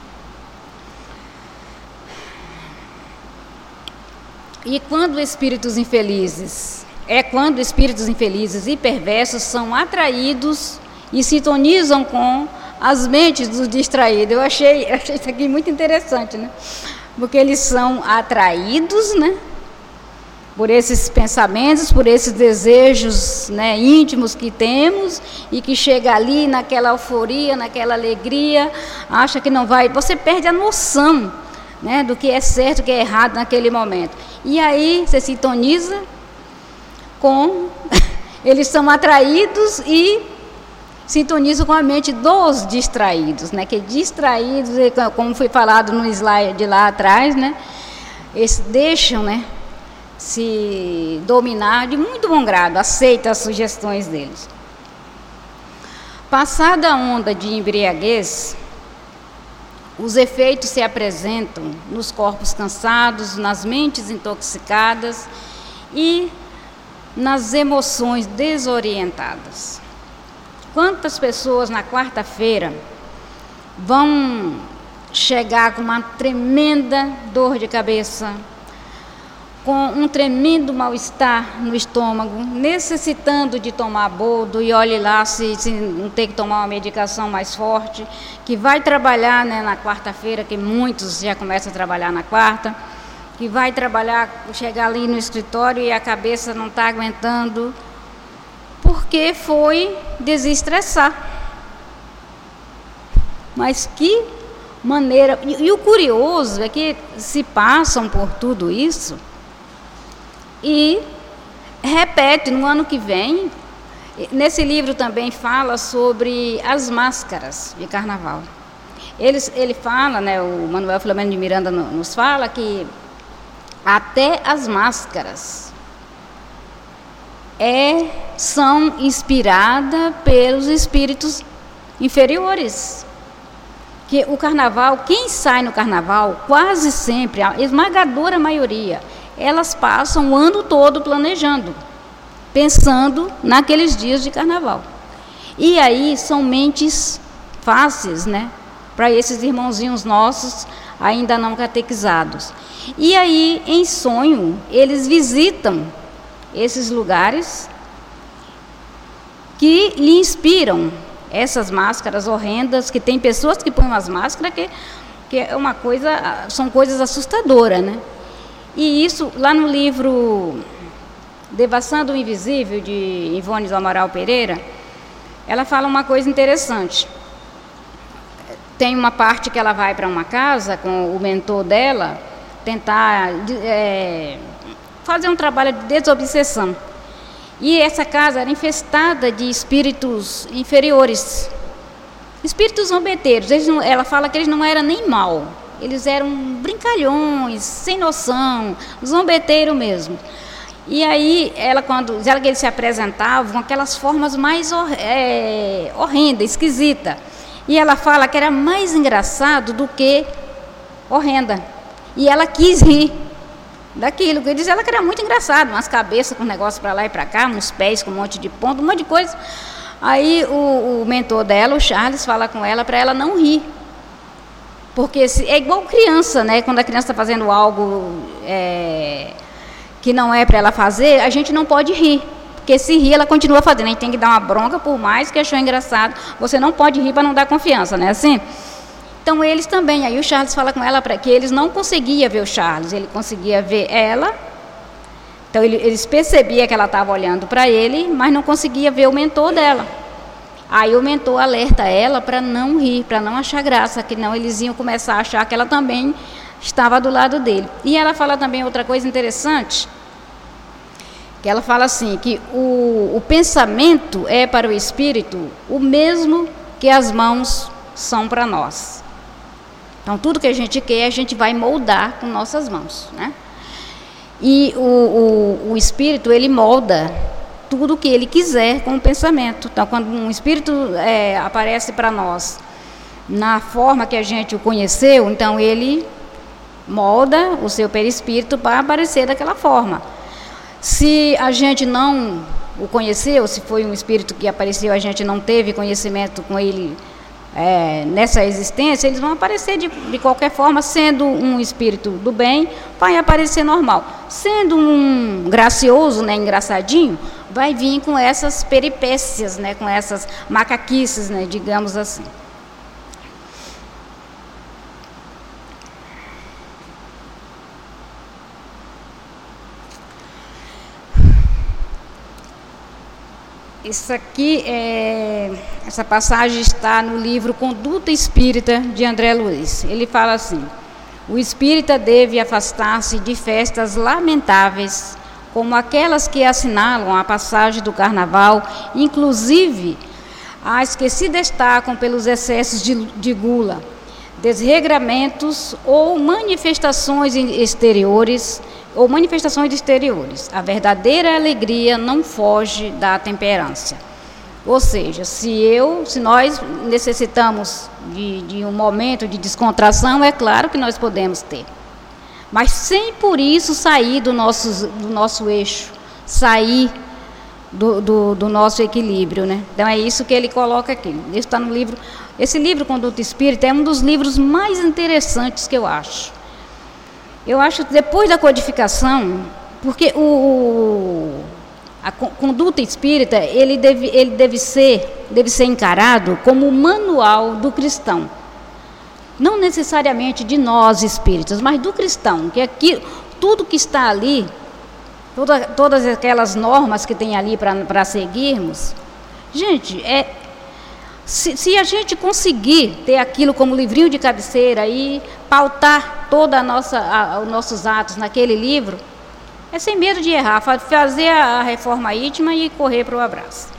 E quando espíritos infelizes, é quando espíritos infelizes e perversos são atraídos e sintonizam com as mentes dos distraídos. Eu achei, achei isso aqui muito interessante, né? Porque eles são atraídos, né, por esses pensamentos, por esses desejos, né, íntimos que temos, e que chega ali naquela euforia, naquela alegria, acha que não vai, você perde a noção, né, do que é certo, do que é errado naquele momento. E aí você sintoniza com, eles são atraídos e sintonizam com a mente dos distraídos, né? Que distraídos, como foi falado no slide lá atrás, né? Eles deixam, né, se dominar de muito bom grado, aceita as sugestões deles. Passada a onda de embriaguez, os efeitos se apresentam nos corpos cansados, nas mentes intoxicadas e nas emoções desorientadas. Quantas pessoas na quarta-feira vão chegar com uma tremenda dor de cabeça, com um tremendo mal-estar no estômago, necessitando de tomar boldo, e olhe lá se, se não tem que tomar uma medicação mais forte, que vai trabalhar, né, na quarta-feira, que muitos já começam a trabalhar na quarta, que vai trabalhar, chegar ali no escritório e a cabeça não está aguentando, porque foi desestressar. Mas que maneira... E, e o curioso é que se passam por tudo isso e repete no ano que vem. Nesse livro também fala sobre as máscaras de carnaval. Ele, ele fala, né, o Manuel Filomeno de Miranda nos fala que até as máscaras É, são inspiradas pelos espíritos inferiores. Que o carnaval, quem sai no carnaval, quase sempre, a esmagadora maioria, elas passam o ano todo planejando, pensando naqueles dias de carnaval. E aí são mentes fáceis, né, para esses irmãozinhos nossos ainda não catequizados. E aí, em sonho, eles visitam esses lugares que lhe inspiram essas máscaras horrendas, que tem pessoas que põem umas máscaras que, que é uma coisa, são coisas assustadoras, né? E isso, lá no livro Devassando o Invisível, de Ivone do Amaral Pereira, ela fala uma coisa interessante. Tem uma parte que ela vai para uma casa com o mentor dela, tentar... É, fazer um trabalho de desobsessão. E essa casa era infestada de espíritos inferiores, espíritos zombeteiros. Eles não, ela fala que eles não eram nem mal, eles eram brincalhões, sem noção, zombeteiro mesmo. E aí, ela, quando ela, eles se apresentavam com aquelas formas mais hor, é, horrendas, esquisitas. E ela fala que era mais engraçado do que horrenda. E ela quis rir daquilo. Diz ela que era muito engraçado, umas cabeças com negócio para lá e para cá, uns pés com um monte de ponto, um monte de coisa. Aí o, o mentor dela, o Charles, fala com ela para ela não rir. Porque se, é igual criança, né? Quando a criança está fazendo algo é, que não é para ela fazer, a gente não pode rir. Porque se rir, ela continua fazendo. A gente tem que dar uma bronca, por mais que achou engraçado. Você não pode rir para não dar confiança, né? Assim? Então, eles também. Aí o Charles fala com ela para que eles não conseguiam ver o Charles. Ele conseguia ver ela. Então, ele, eles percebiam que ela estava olhando para ele, mas não conseguia ver o mentor dela. Aí o mentor alerta ela para não rir, para não achar graça, que não eles iam começar a achar que ela também estava do lado dele. E ela fala também outra coisa interessante, que ela fala assim, que o, o pensamento é para o espírito o mesmo que as mãos são para nós. Então, tudo que a gente quer, a gente vai moldar com nossas mãos, né? E o, o, o espírito, ele molda tudo o que ele quiser com o pensamento. Então, quando um espírito é, aparece para nós na forma que a gente o conheceu, então ele molda o seu perispírito para aparecer daquela forma. Se a gente não o conheceu, se foi um espírito que apareceu, a gente não teve conhecimento com ele é, nessa existência, eles vão aparecer de, de qualquer forma. Sendo um espírito do bem, vai aparecer normal. Sendo um gracioso, né, engraçadinho, vai vir com essas peripécias, né, com essas macaquices, né, digamos assim. Isso aqui, é, essa passagem está no livro Conduta Espírita, de André Luiz. Ele fala assim: o espírita deve afastar-se de festas lamentáveis, como aquelas que assinalam a passagem do carnaval, inclusive as que se destacam pelos excessos de, de gula, desregramentos ou manifestações exteriores, ou manifestações exteriores. A verdadeira alegria não foge da temperança. Ou seja, se eu, se nós necessitamos de, de um momento de descontração, é claro que nós podemos ter. Mas sem por isso sair do nosso, do nosso eixo, sair do, do, do nosso equilíbrio, né? Então é isso que ele coloca aqui. Isso está no livro. Esse livro, Conduta Espírita, é um dos livros mais interessantes que eu acho. Eu acho que depois da codificação, porque o, o, a conduta espírita, ele deve, ele deve ser, deve ser encarado como o manual do cristão. Não necessariamente de nós espíritas, mas do cristão, que aqui, tudo que está ali, toda, todas aquelas normas que tem ali para seguirmos, gente, é, se, se a gente conseguir ter aquilo como livrinho de cabeceira e pautar toda a nossa, a, os nossos atos naquele livro, é sem medo de errar, fazer a, a reforma íntima e correr para o abraço.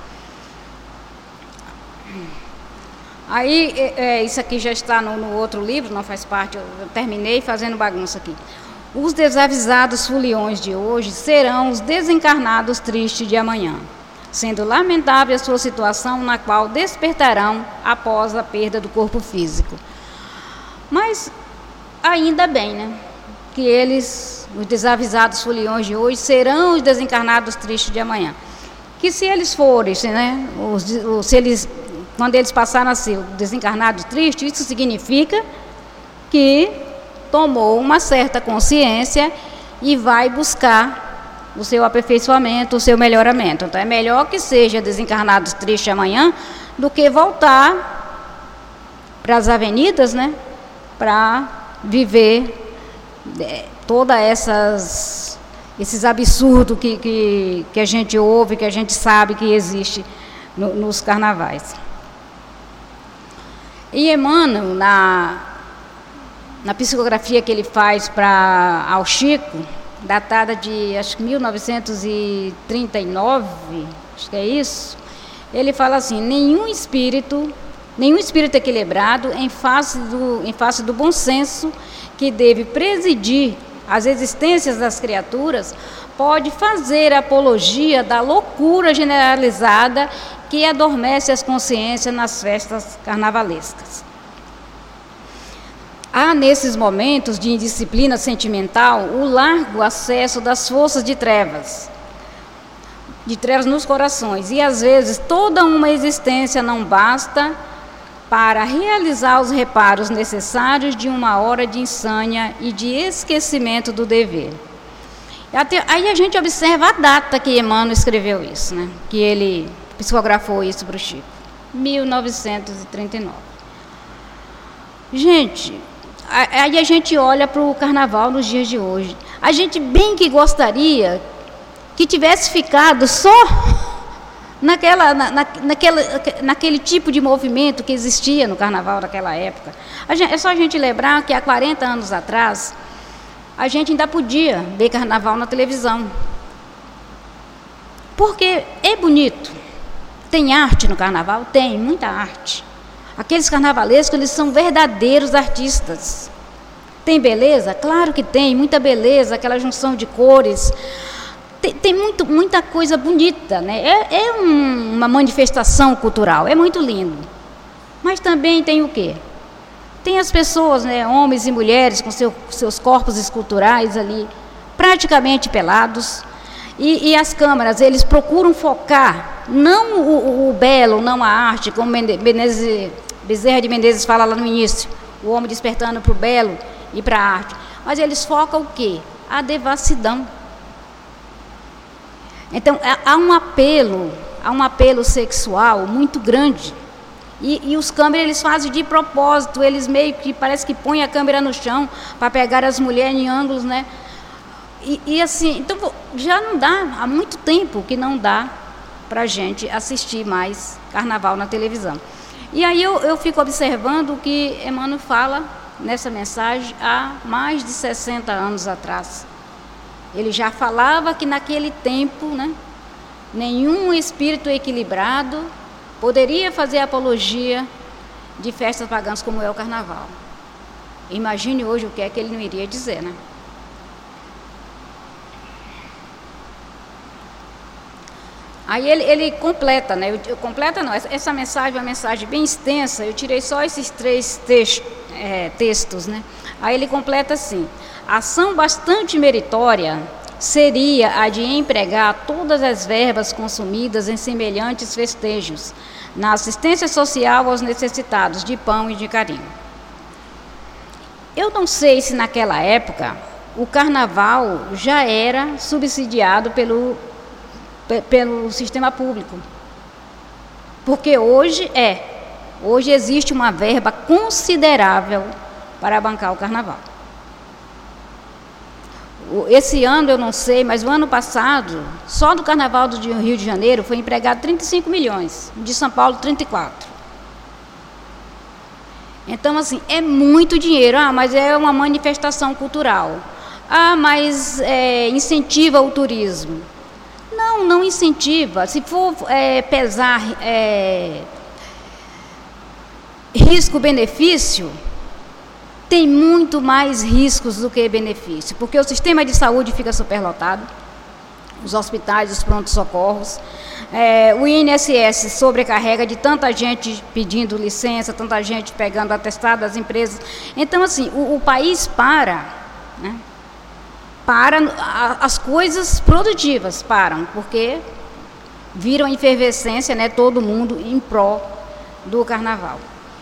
Aí, é, é, isso aqui já está no, no outro livro, não faz parte, eu, eu terminei fazendo bagunça aqui. Os desavisados foliões de hoje serão os desencarnados tristes de amanhã, sendo lamentável a sua situação na qual despertarão após a perda do corpo físico. Mas ainda bem, né, que eles, os desavisados foliões de hoje, serão os desencarnados tristes de amanhã. Que se eles forem, né, os, os, se eles, quando eles passaram a ser desencarnados tristes, isso significa que tomou uma certa consciência e vai buscar o seu aperfeiçoamento, o seu melhoramento. Então é melhor que seja desencarnados tristes amanhã do que voltar para as avenidas, né, para viver é, todas essas esses absurdos que, que, que a gente ouve, que a gente sabe que existe no, nos carnavais. E Emmanuel, na, na psicografia que ele faz para ao Chico, datada de, acho que mil novecentos e trinta e nove, acho que é isso, ele fala assim, nenhum espírito, nenhum espírito equilibrado em face do, em face do bom senso que deve presidir as existências das criaturas, pode fazer apologia da loucura generalizada que adormece as consciências nas festas carnavalescas. Há, nesses momentos de indisciplina sentimental, o largo acesso das forças de trevas, de trevas nos corações, e às vezes toda uma existência não basta para realizar os reparos necessários de uma hora de insânia e de esquecimento do dever. Até, aí a gente observa a data que Emmanuel escreveu isso, né? Que ele psicografou isso para o Chico, mil novecentos e trinta e nove. Gente, aí a gente olha para o carnaval nos dias de hoje. A gente bem que gostaria que tivesse ficado só naquela, na, na, naquela, naquele tipo de movimento que existia no carnaval daquela época. A gente, é só a gente lembrar que há quarenta anos atrás, a gente ainda podia ver carnaval na televisão. Porque é bonito. Tem arte no carnaval? Tem, muita arte. Aqueles carnavalescos, eles são verdadeiros artistas. Tem beleza? Claro que tem, muita beleza, aquela junção de cores. Tem, tem muito, muita coisa bonita, né? É, é um, uma manifestação cultural, é muito lindo. Mas também tem o quê? Tem as pessoas, né, homens e mulheres com seu, seus corpos esculturais ali, praticamente pelados, e, e as câmeras, eles procuram focar, não o, o belo, não a arte, como Menezes, Bezerra de Menezes fala lá no início, o homem despertando para o belo e para a arte, mas eles focam o quê? A devassidão. Então, há um apelo, há um apelo sexual muito grande. E, e os câmeras, eles fazem de propósito, eles meio que, parece que põem a câmera no chão para pegar as mulheres em ângulos, né? E, e assim, então já não dá, há muito tempo que não dá para a gente assistir mais carnaval na televisão. E aí eu, eu fico observando o que Emmanuel fala nessa mensagem há mais de sessenta anos atrás. Ele já falava que naquele tempo, né, nenhum espírito equilibrado poderia fazer apologia de festas pagãs como é o carnaval. Imagine hoje o que é que ele não iria dizer, né? Aí ele, ele completa, né? Eu, eu, completa não, essa, essa mensagem é uma mensagem bem extensa, eu tirei só esses três textos, é, textos, né? Aí ele completa assim: ação bastante meritória seria a de empregar todas as verbas consumidas em semelhantes festejos, na assistência social aos necessitados de pão e de carinho. Eu não sei se naquela época o carnaval já era subsidiado pelo, pelo sistema público, porque hoje é, hoje existe uma verba considerável para bancar o carnaval. Esse ano eu não sei, mas o ano passado, só do Carnaval do Rio de Janeiro foi empregado trinta e cinco milhões, de São Paulo trinta e quatro. Então, assim, é muito dinheiro. Ah, mas é uma manifestação cultural. Ah, mas é, incentiva o turismo. Não, não incentiva. Se for é, pesar é, risco-benefício, tem muito mais riscos do que benefício, porque o sistema de saúde fica superlotado, os hospitais, os prontos-socorros, é, o I N S S sobrecarrega de tanta gente pedindo licença, tanta gente pegando atestado das empresas. Então, assim, o, o país para, né? Para, a, as coisas produtivas param, porque viram a efervescência, né, todo mundo em pró do carnaval.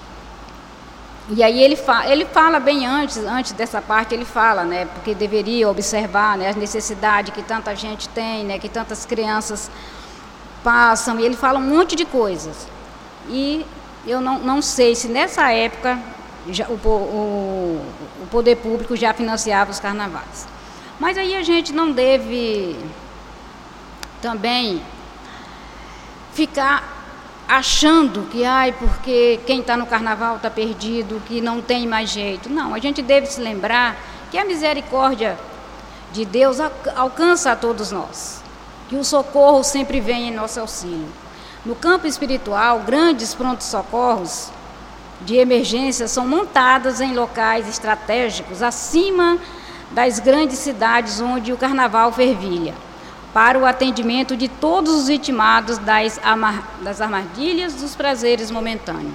E aí ele fala, ele fala bem antes, antes dessa parte, ele fala, né, porque deveria observar, né, as necessidades que tanta gente tem, né, que tantas crianças passam, e ele fala um monte de coisas. E eu não, não sei se nessa época já, o, o, o poder público já financiava os carnavais. Mas aí a gente não deve também ficar achando que, ai, porque quem está no carnaval está perdido, que não tem mais jeito. Não, a gente deve se lembrar que a misericórdia de Deus alcança a todos nós, que o socorro sempre vem em nosso auxílio. No campo espiritual, grandes prontos-socorros de emergência são montados em locais estratégicos acima das grandes cidades onde o carnaval fervilha, para o atendimento de todos os vitimados das, das armadilhas dos prazeres momentâneos.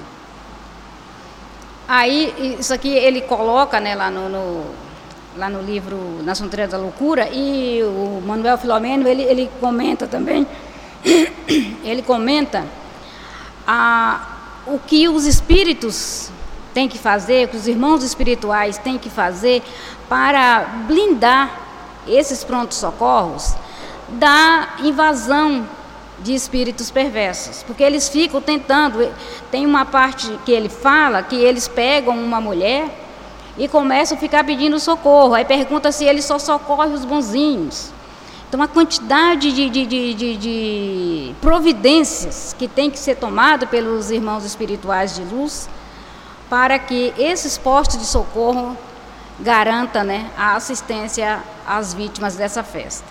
Aí, isso aqui ele coloca, né, lá, no, no, lá no livro Nas Fronteiras da Loucura, e o Manuel Filomeno, ele, ele comenta também, ele comenta a, o que os espíritos têm que fazer, o que os irmãos espirituais têm que fazer para blindar esses prontos-socorros da invasão de espíritos perversos, porque eles ficam tentando. Tem uma parte que ele fala que eles pegam uma mulher e começam a ficar pedindo socorro, aí pergunta se ele só socorre os bonzinhos. Então, a quantidade de, de, de, de, de providências que tem que ser tomada pelos irmãos espirituais de luz para que esses postos de socorro garantam, né, a assistência às vítimas dessa festa.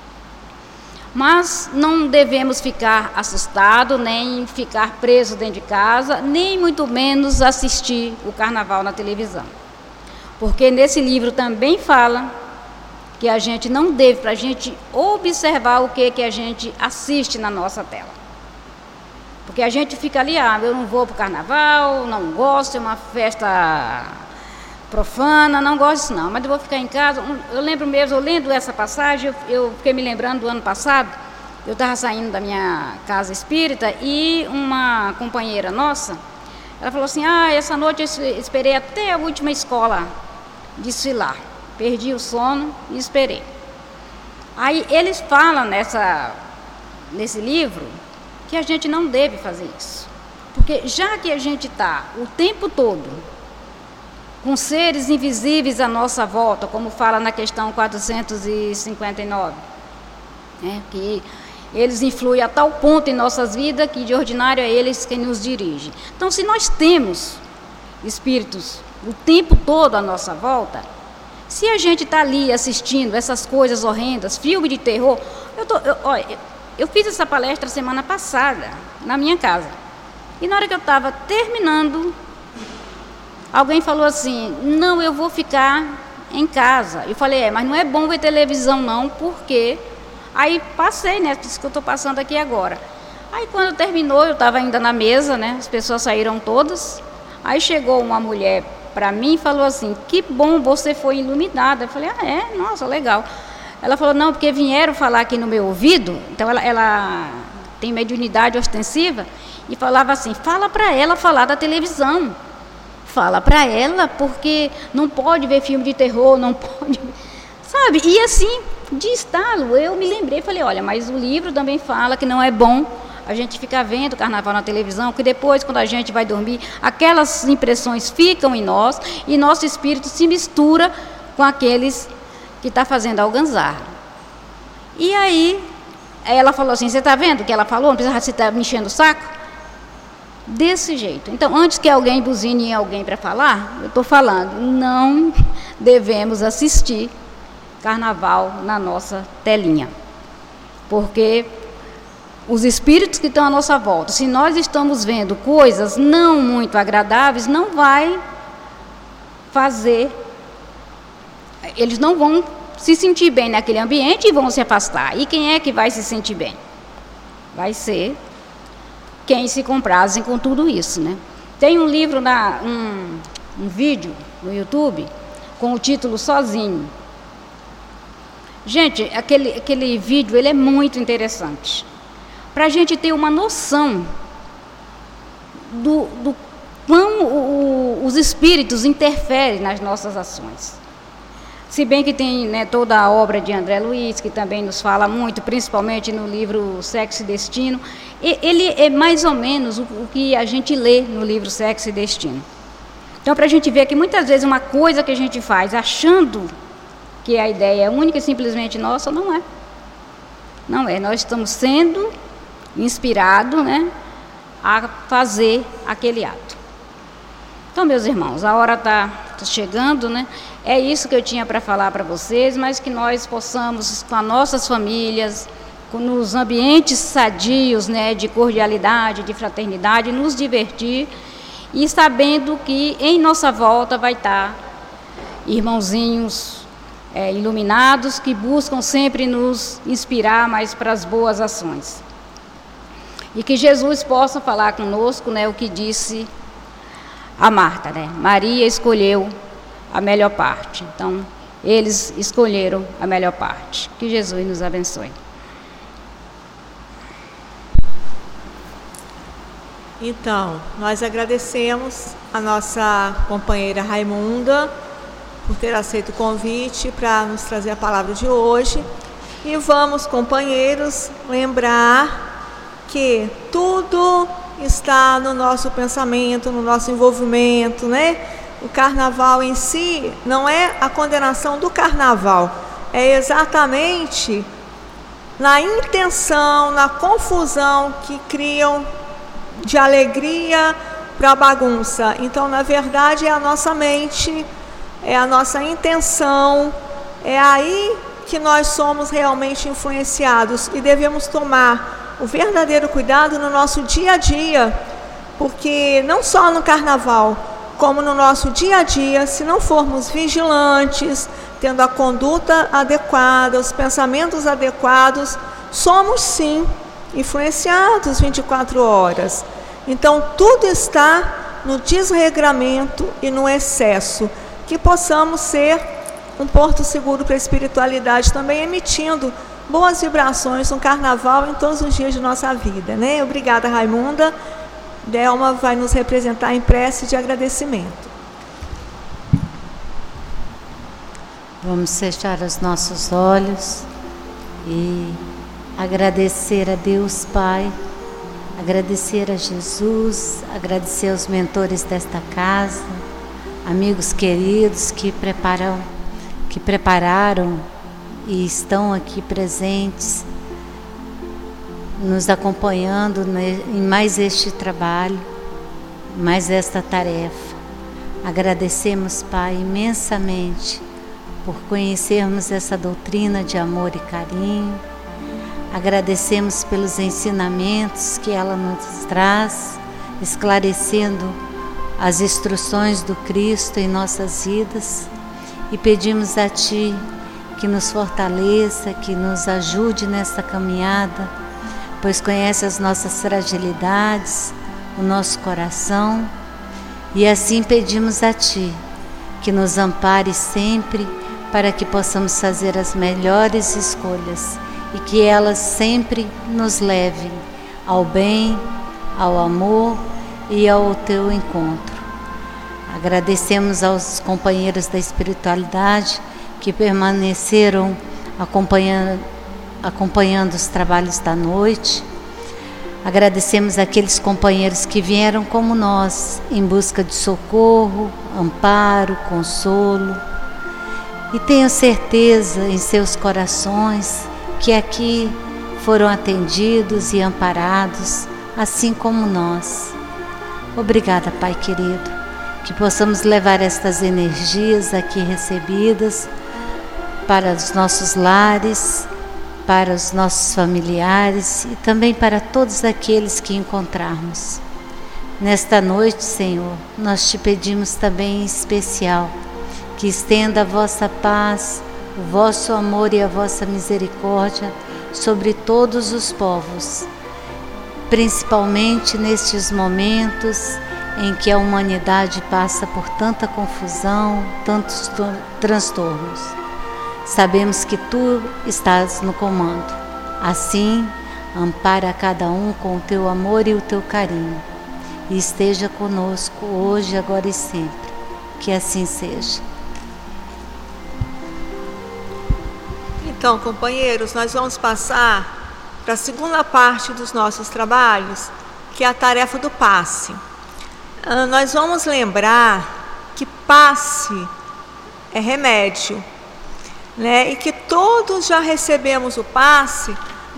Mas não devemos ficar assustados, nem ficar presos dentro de casa, nem muito menos assistir o carnaval na televisão. Porque nesse livro também fala que a gente não deve, para a gente observar o que, que a gente assiste na nossa tela. Porque a gente fica ali, ah, eu não vou para o carnaval, não gosto, é uma festa profana, não gosto disso não, mas eu vou ficar em casa. Eu lembro mesmo, eu lendo essa passagem, eu, eu fiquei me lembrando do ano passado, eu estava saindo da minha casa espírita e uma companheira nossa, ela falou assim, ah, essa noite eu esperei até a última escola desfilar, perdi o sono e esperei. Aí eles falam nessa, nesse livro que a gente não deve fazer isso, porque já que a gente está o tempo todo com seres invisíveis à nossa volta, como fala na questão quatrocentos e cinquenta e nove, né, que eles influem a tal ponto em nossas vidas que de ordinário é eles quem nos dirige. Então, se nós temos espíritos o tempo todo à nossa volta, se a gente está ali assistindo essas coisas horrendas, filme de terror, eu, tô, eu, ó, eu, eu fiz essa palestra semana passada na minha casa, e na hora que eu estava terminando, alguém falou assim, não, eu vou ficar em casa. Eu falei, é, mas não é bom ver televisão não, porque... Aí passei, né, isso que eu estou passando aqui agora. Aí quando terminou, eu estava ainda na mesa, né, as pessoas saíram todas. Aí chegou uma mulher para mim e falou assim, que bom, você foi iluminada. Eu falei, ah, é? Nossa, legal. Ela falou, não, porque vieram falar aqui no meu ouvido, então ela, ela tem mediunidade ostensiva, e falava assim, fala para ela falar da televisão. Fala para ela, porque não pode ver filme de terror, não pode... Sabe? E assim, de estalo, eu me lembrei, falei, olha, mas o livro também fala que não é bom a gente ficar vendo carnaval na televisão, que depois, quando a gente vai dormir, aquelas impressões ficam em nós e nosso espírito se mistura com aqueles que está fazendo alganzar. E aí, ela falou assim, você está vendo o que ela falou? Não precisa você estar me enchendo o saco? Desse jeito. Então, antes que alguém buzine em alguém para falar, eu estou falando, não devemos assistir carnaval na nossa telinha. Porque os espíritos que estão à nossa volta, se nós estamos vendo coisas não muito agradáveis, não vai fazer, eles não vão se sentir bem naquele ambiente e vão se afastar. E quem é que vai se sentir bem? Vai ser quem se comprazem com tudo isso, né? Tem um livro, na, um, um vídeo no YouTube com o título Sozinho. Gente, aquele, aquele vídeo ele é muito interessante para a gente ter uma noção do, do quão o, os espíritos interferem nas nossas ações. Se bem que tem, né, toda a obra de André Luiz, que também nos fala muito, principalmente no livro Sexo e Destino. E, ele é mais ou menos o, o que a gente lê no livro Sexo e Destino. Então, para a gente ver que muitas vezes uma coisa que a gente faz achando que a ideia é única e simplesmente nossa, não é. Não é. Nós estamos sendo inspirados, né, a fazer aquele ato. Então, Então, meus irmãos, a hora está tá chegando, né? É isso que eu tinha para falar para vocês, mas que nós possamos, com as nossas famílias, nos ambientes sadios, né, de cordialidade, de fraternidade, nos divertir e sabendo que em nossa volta vai estar irmãozinhos é, iluminados que buscam sempre nos inspirar mais para as boas ações. E que Jesus possa falar conosco, né, o que disse a Marta, né? Maria escolheu a melhor parte. Então, eles escolheram a melhor parte. Que Jesus nos abençoe. Então, nós agradecemos a nossa companheira Raimunda por ter aceito o convite para nos trazer a palavra de hoje. E vamos, companheiros, lembrar que tudo está no nosso pensamento, no nosso envolvimento, né? O carnaval em si não é a condenação do carnaval, é exatamente na intenção, na confusão que criam de alegria para bagunça. Então, na verdade, é a nossa mente, é a nossa intenção, é aí que nós somos realmente influenciados e devemos tomar o verdadeiro cuidado no nosso dia a dia, porque não só no carnaval, como no nosso dia a dia, se não formos vigilantes, tendo a conduta adequada, os pensamentos adequados, somos sim influenciados vinte e quatro horas. Então, tudo está no desregramento e no excesso, que possamos ser um porto seguro para a espiritualidade, também emitindo boas vibrações no carnaval em todos os dias de nossa vida, né? Obrigada, Raimunda. Delma vai nos representar em prece de agradecimento. Vamos fechar os nossos olhos e agradecer a Deus Pai, agradecer a Jesus, agradecer aos mentores desta casa, amigos queridos que preparam, que prepararam e estão aqui presentes, nos acompanhando em mais este trabalho, mais esta tarefa. Agradecemos, Pai, imensamente por conhecermos essa doutrina de amor e carinho. Agradecemos pelos ensinamentos que ela nos traz, esclarecendo as instruções do Cristo em nossas vidas, e pedimos a Ti que nos fortaleça, que nos ajude nessa caminhada, pois conhece as nossas fragilidades, o nosso coração, e assim pedimos a Ti que nos ampare sempre para que possamos fazer as melhores escolhas e que elas sempre nos levem ao bem, ao amor e ao Teu encontro. Agradecemos aos companheiros da espiritualidade que permaneceram acompanhando acompanhando os trabalhos da noite. Agradecemos aqueles companheiros que vieram como nós, em busca de socorro, amparo, consolo. E tenho certeza em seus corações que aqui foram atendidos e amparados, assim como nós. Obrigada, Pai querido, que possamos levar estas energias aqui recebidas para os nossos lares, para os nossos familiares e também para todos aqueles que encontrarmos. Nesta noite, Senhor, nós Te pedimos também em especial que estenda a vossa paz, o vosso amor e a vossa misericórdia sobre todos os povos, principalmente nestes momentos em que a humanidade passa por tanta confusão, tantos transtornos. Sabemos que Tu estás no comando. Assim, ampara cada um com o Teu amor e o Teu carinho. E esteja conosco hoje, agora e sempre. Que assim seja. Então, companheiros, nós vamos passar para a segunda parte dos nossos trabalhos, que é a tarefa do passe. Ah, nós vamos lembrar que passe é remédio, né? E que todos já recebemos o passe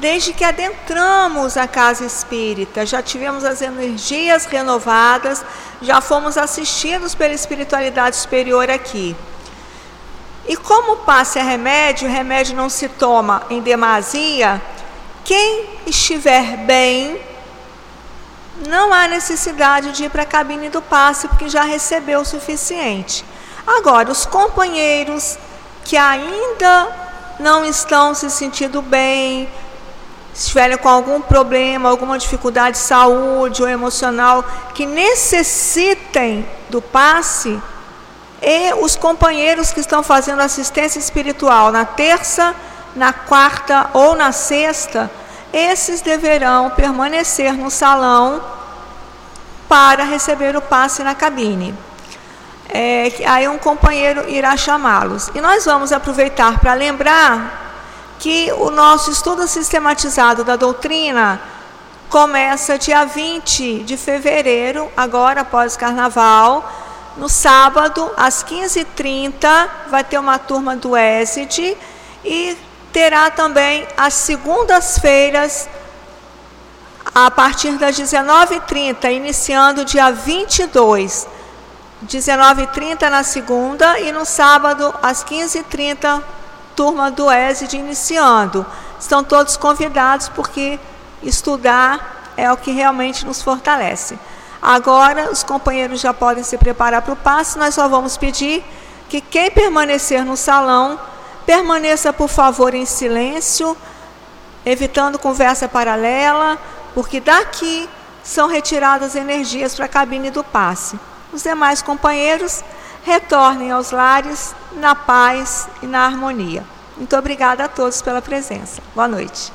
desde que adentramos a casa espírita, já tivemos as energias renovadas, já fomos assistidos pela espiritualidade superior aqui. E como o passe é remédio, o remédio não se toma em demasia, quem estiver bem, não há necessidade de ir para a cabine do passe, porque já recebeu o suficiente. Agora, os companheiros que ainda não estão se sentindo bem, estiverem com algum problema, alguma dificuldade de saúde ou emocional, que necessitem do passe, e os companheiros que estão fazendo assistência espiritual na terça, na quarta ou na sexta, esses deverão permanecer no salão para receber o passe na cabine. É, aí um companheiro irá chamá-los. E nós vamos aproveitar para lembrar que o nosso estudo sistematizado da doutrina começa dia vinte de fevereiro, agora após o carnaval. No sábado, às quinze e trinta, vai ter uma turma do E S I D e terá também às segundas-feiras, a partir das dezenove e trinta, iniciando dia vinte e dois. dezenove e trinta na segunda e no sábado, às quinze e trinta, turma do E S I D iniciando. Estão todos convidados, porque estudar é o que realmente nos fortalece. Agora, os companheiros já podem se preparar para o passe. Nós só vamos pedir que quem permanecer no salão, permaneça, por favor, em silêncio, evitando conversa paralela, porque daqui são retiradas energias para a cabine do passe. Os demais companheiros retornem aos lares na paz e na harmonia. Muito obrigada a todos pela presença. Boa noite.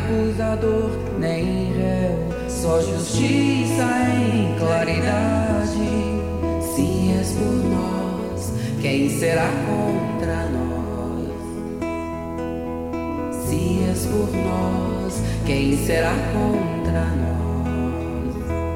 acusador, nem réu, só justiça em claridade. Se és por nós, quem será contra nós? Se és por nós, quem será contra nós?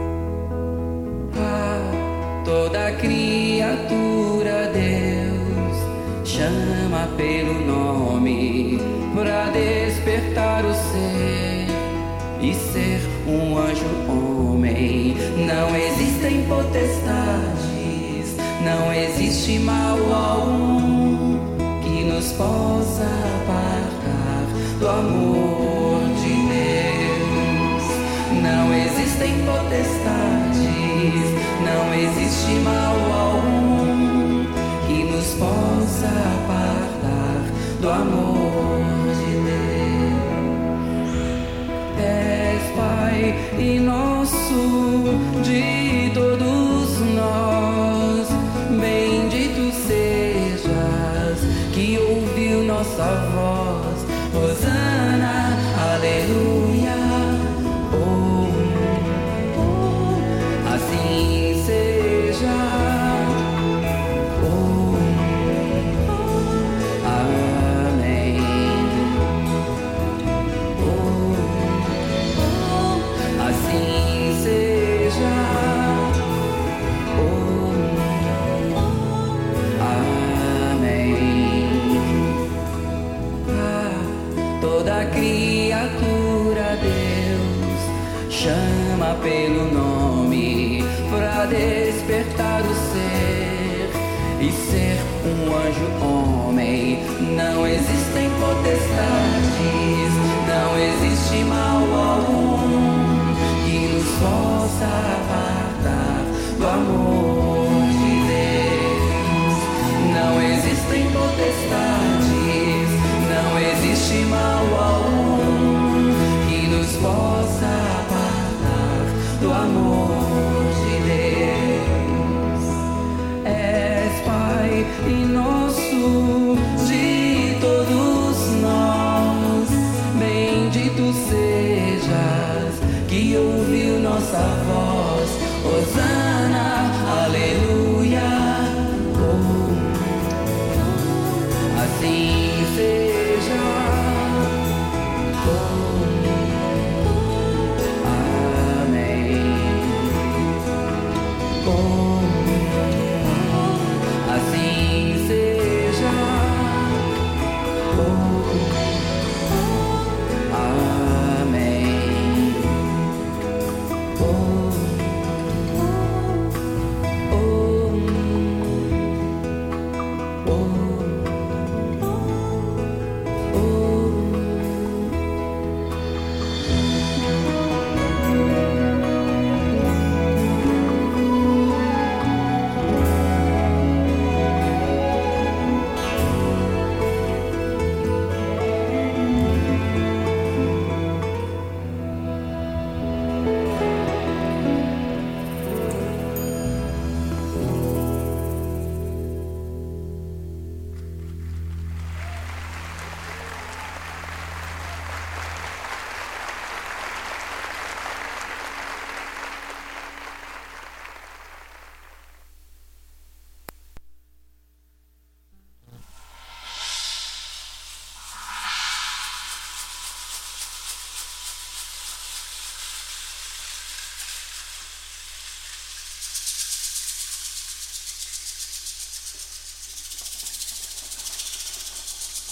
Ah, toda criatura Deus chama pelo nome para despertar o ser e ser um anjo homem. Não existem potestades, não existe mal algum que nos possa apartar do amor de Deus. Não existem potestades, não existe mal algum que nos possa apartar do amor de Deus. És Pai e nosso de todos nós, bendito sejas que ouviu nossa voz. Hosana, aleluia. Oh, oh, assim seja. Oh, oh, amém. Oh, oh, assim seja. Oh, amém. Ah, toda criatura Deus chama pelo nome para despertar o ser e ser um anjo homem. Não existem potestades, não existe mal algum que nos possa apartar do amor de Deus. Não existem potestades, não existe mal algum que nos possa apartar do amor de Deus. És Pai e nosso de todos nós, bendito sejas que ouviu nossa voz. Hosana.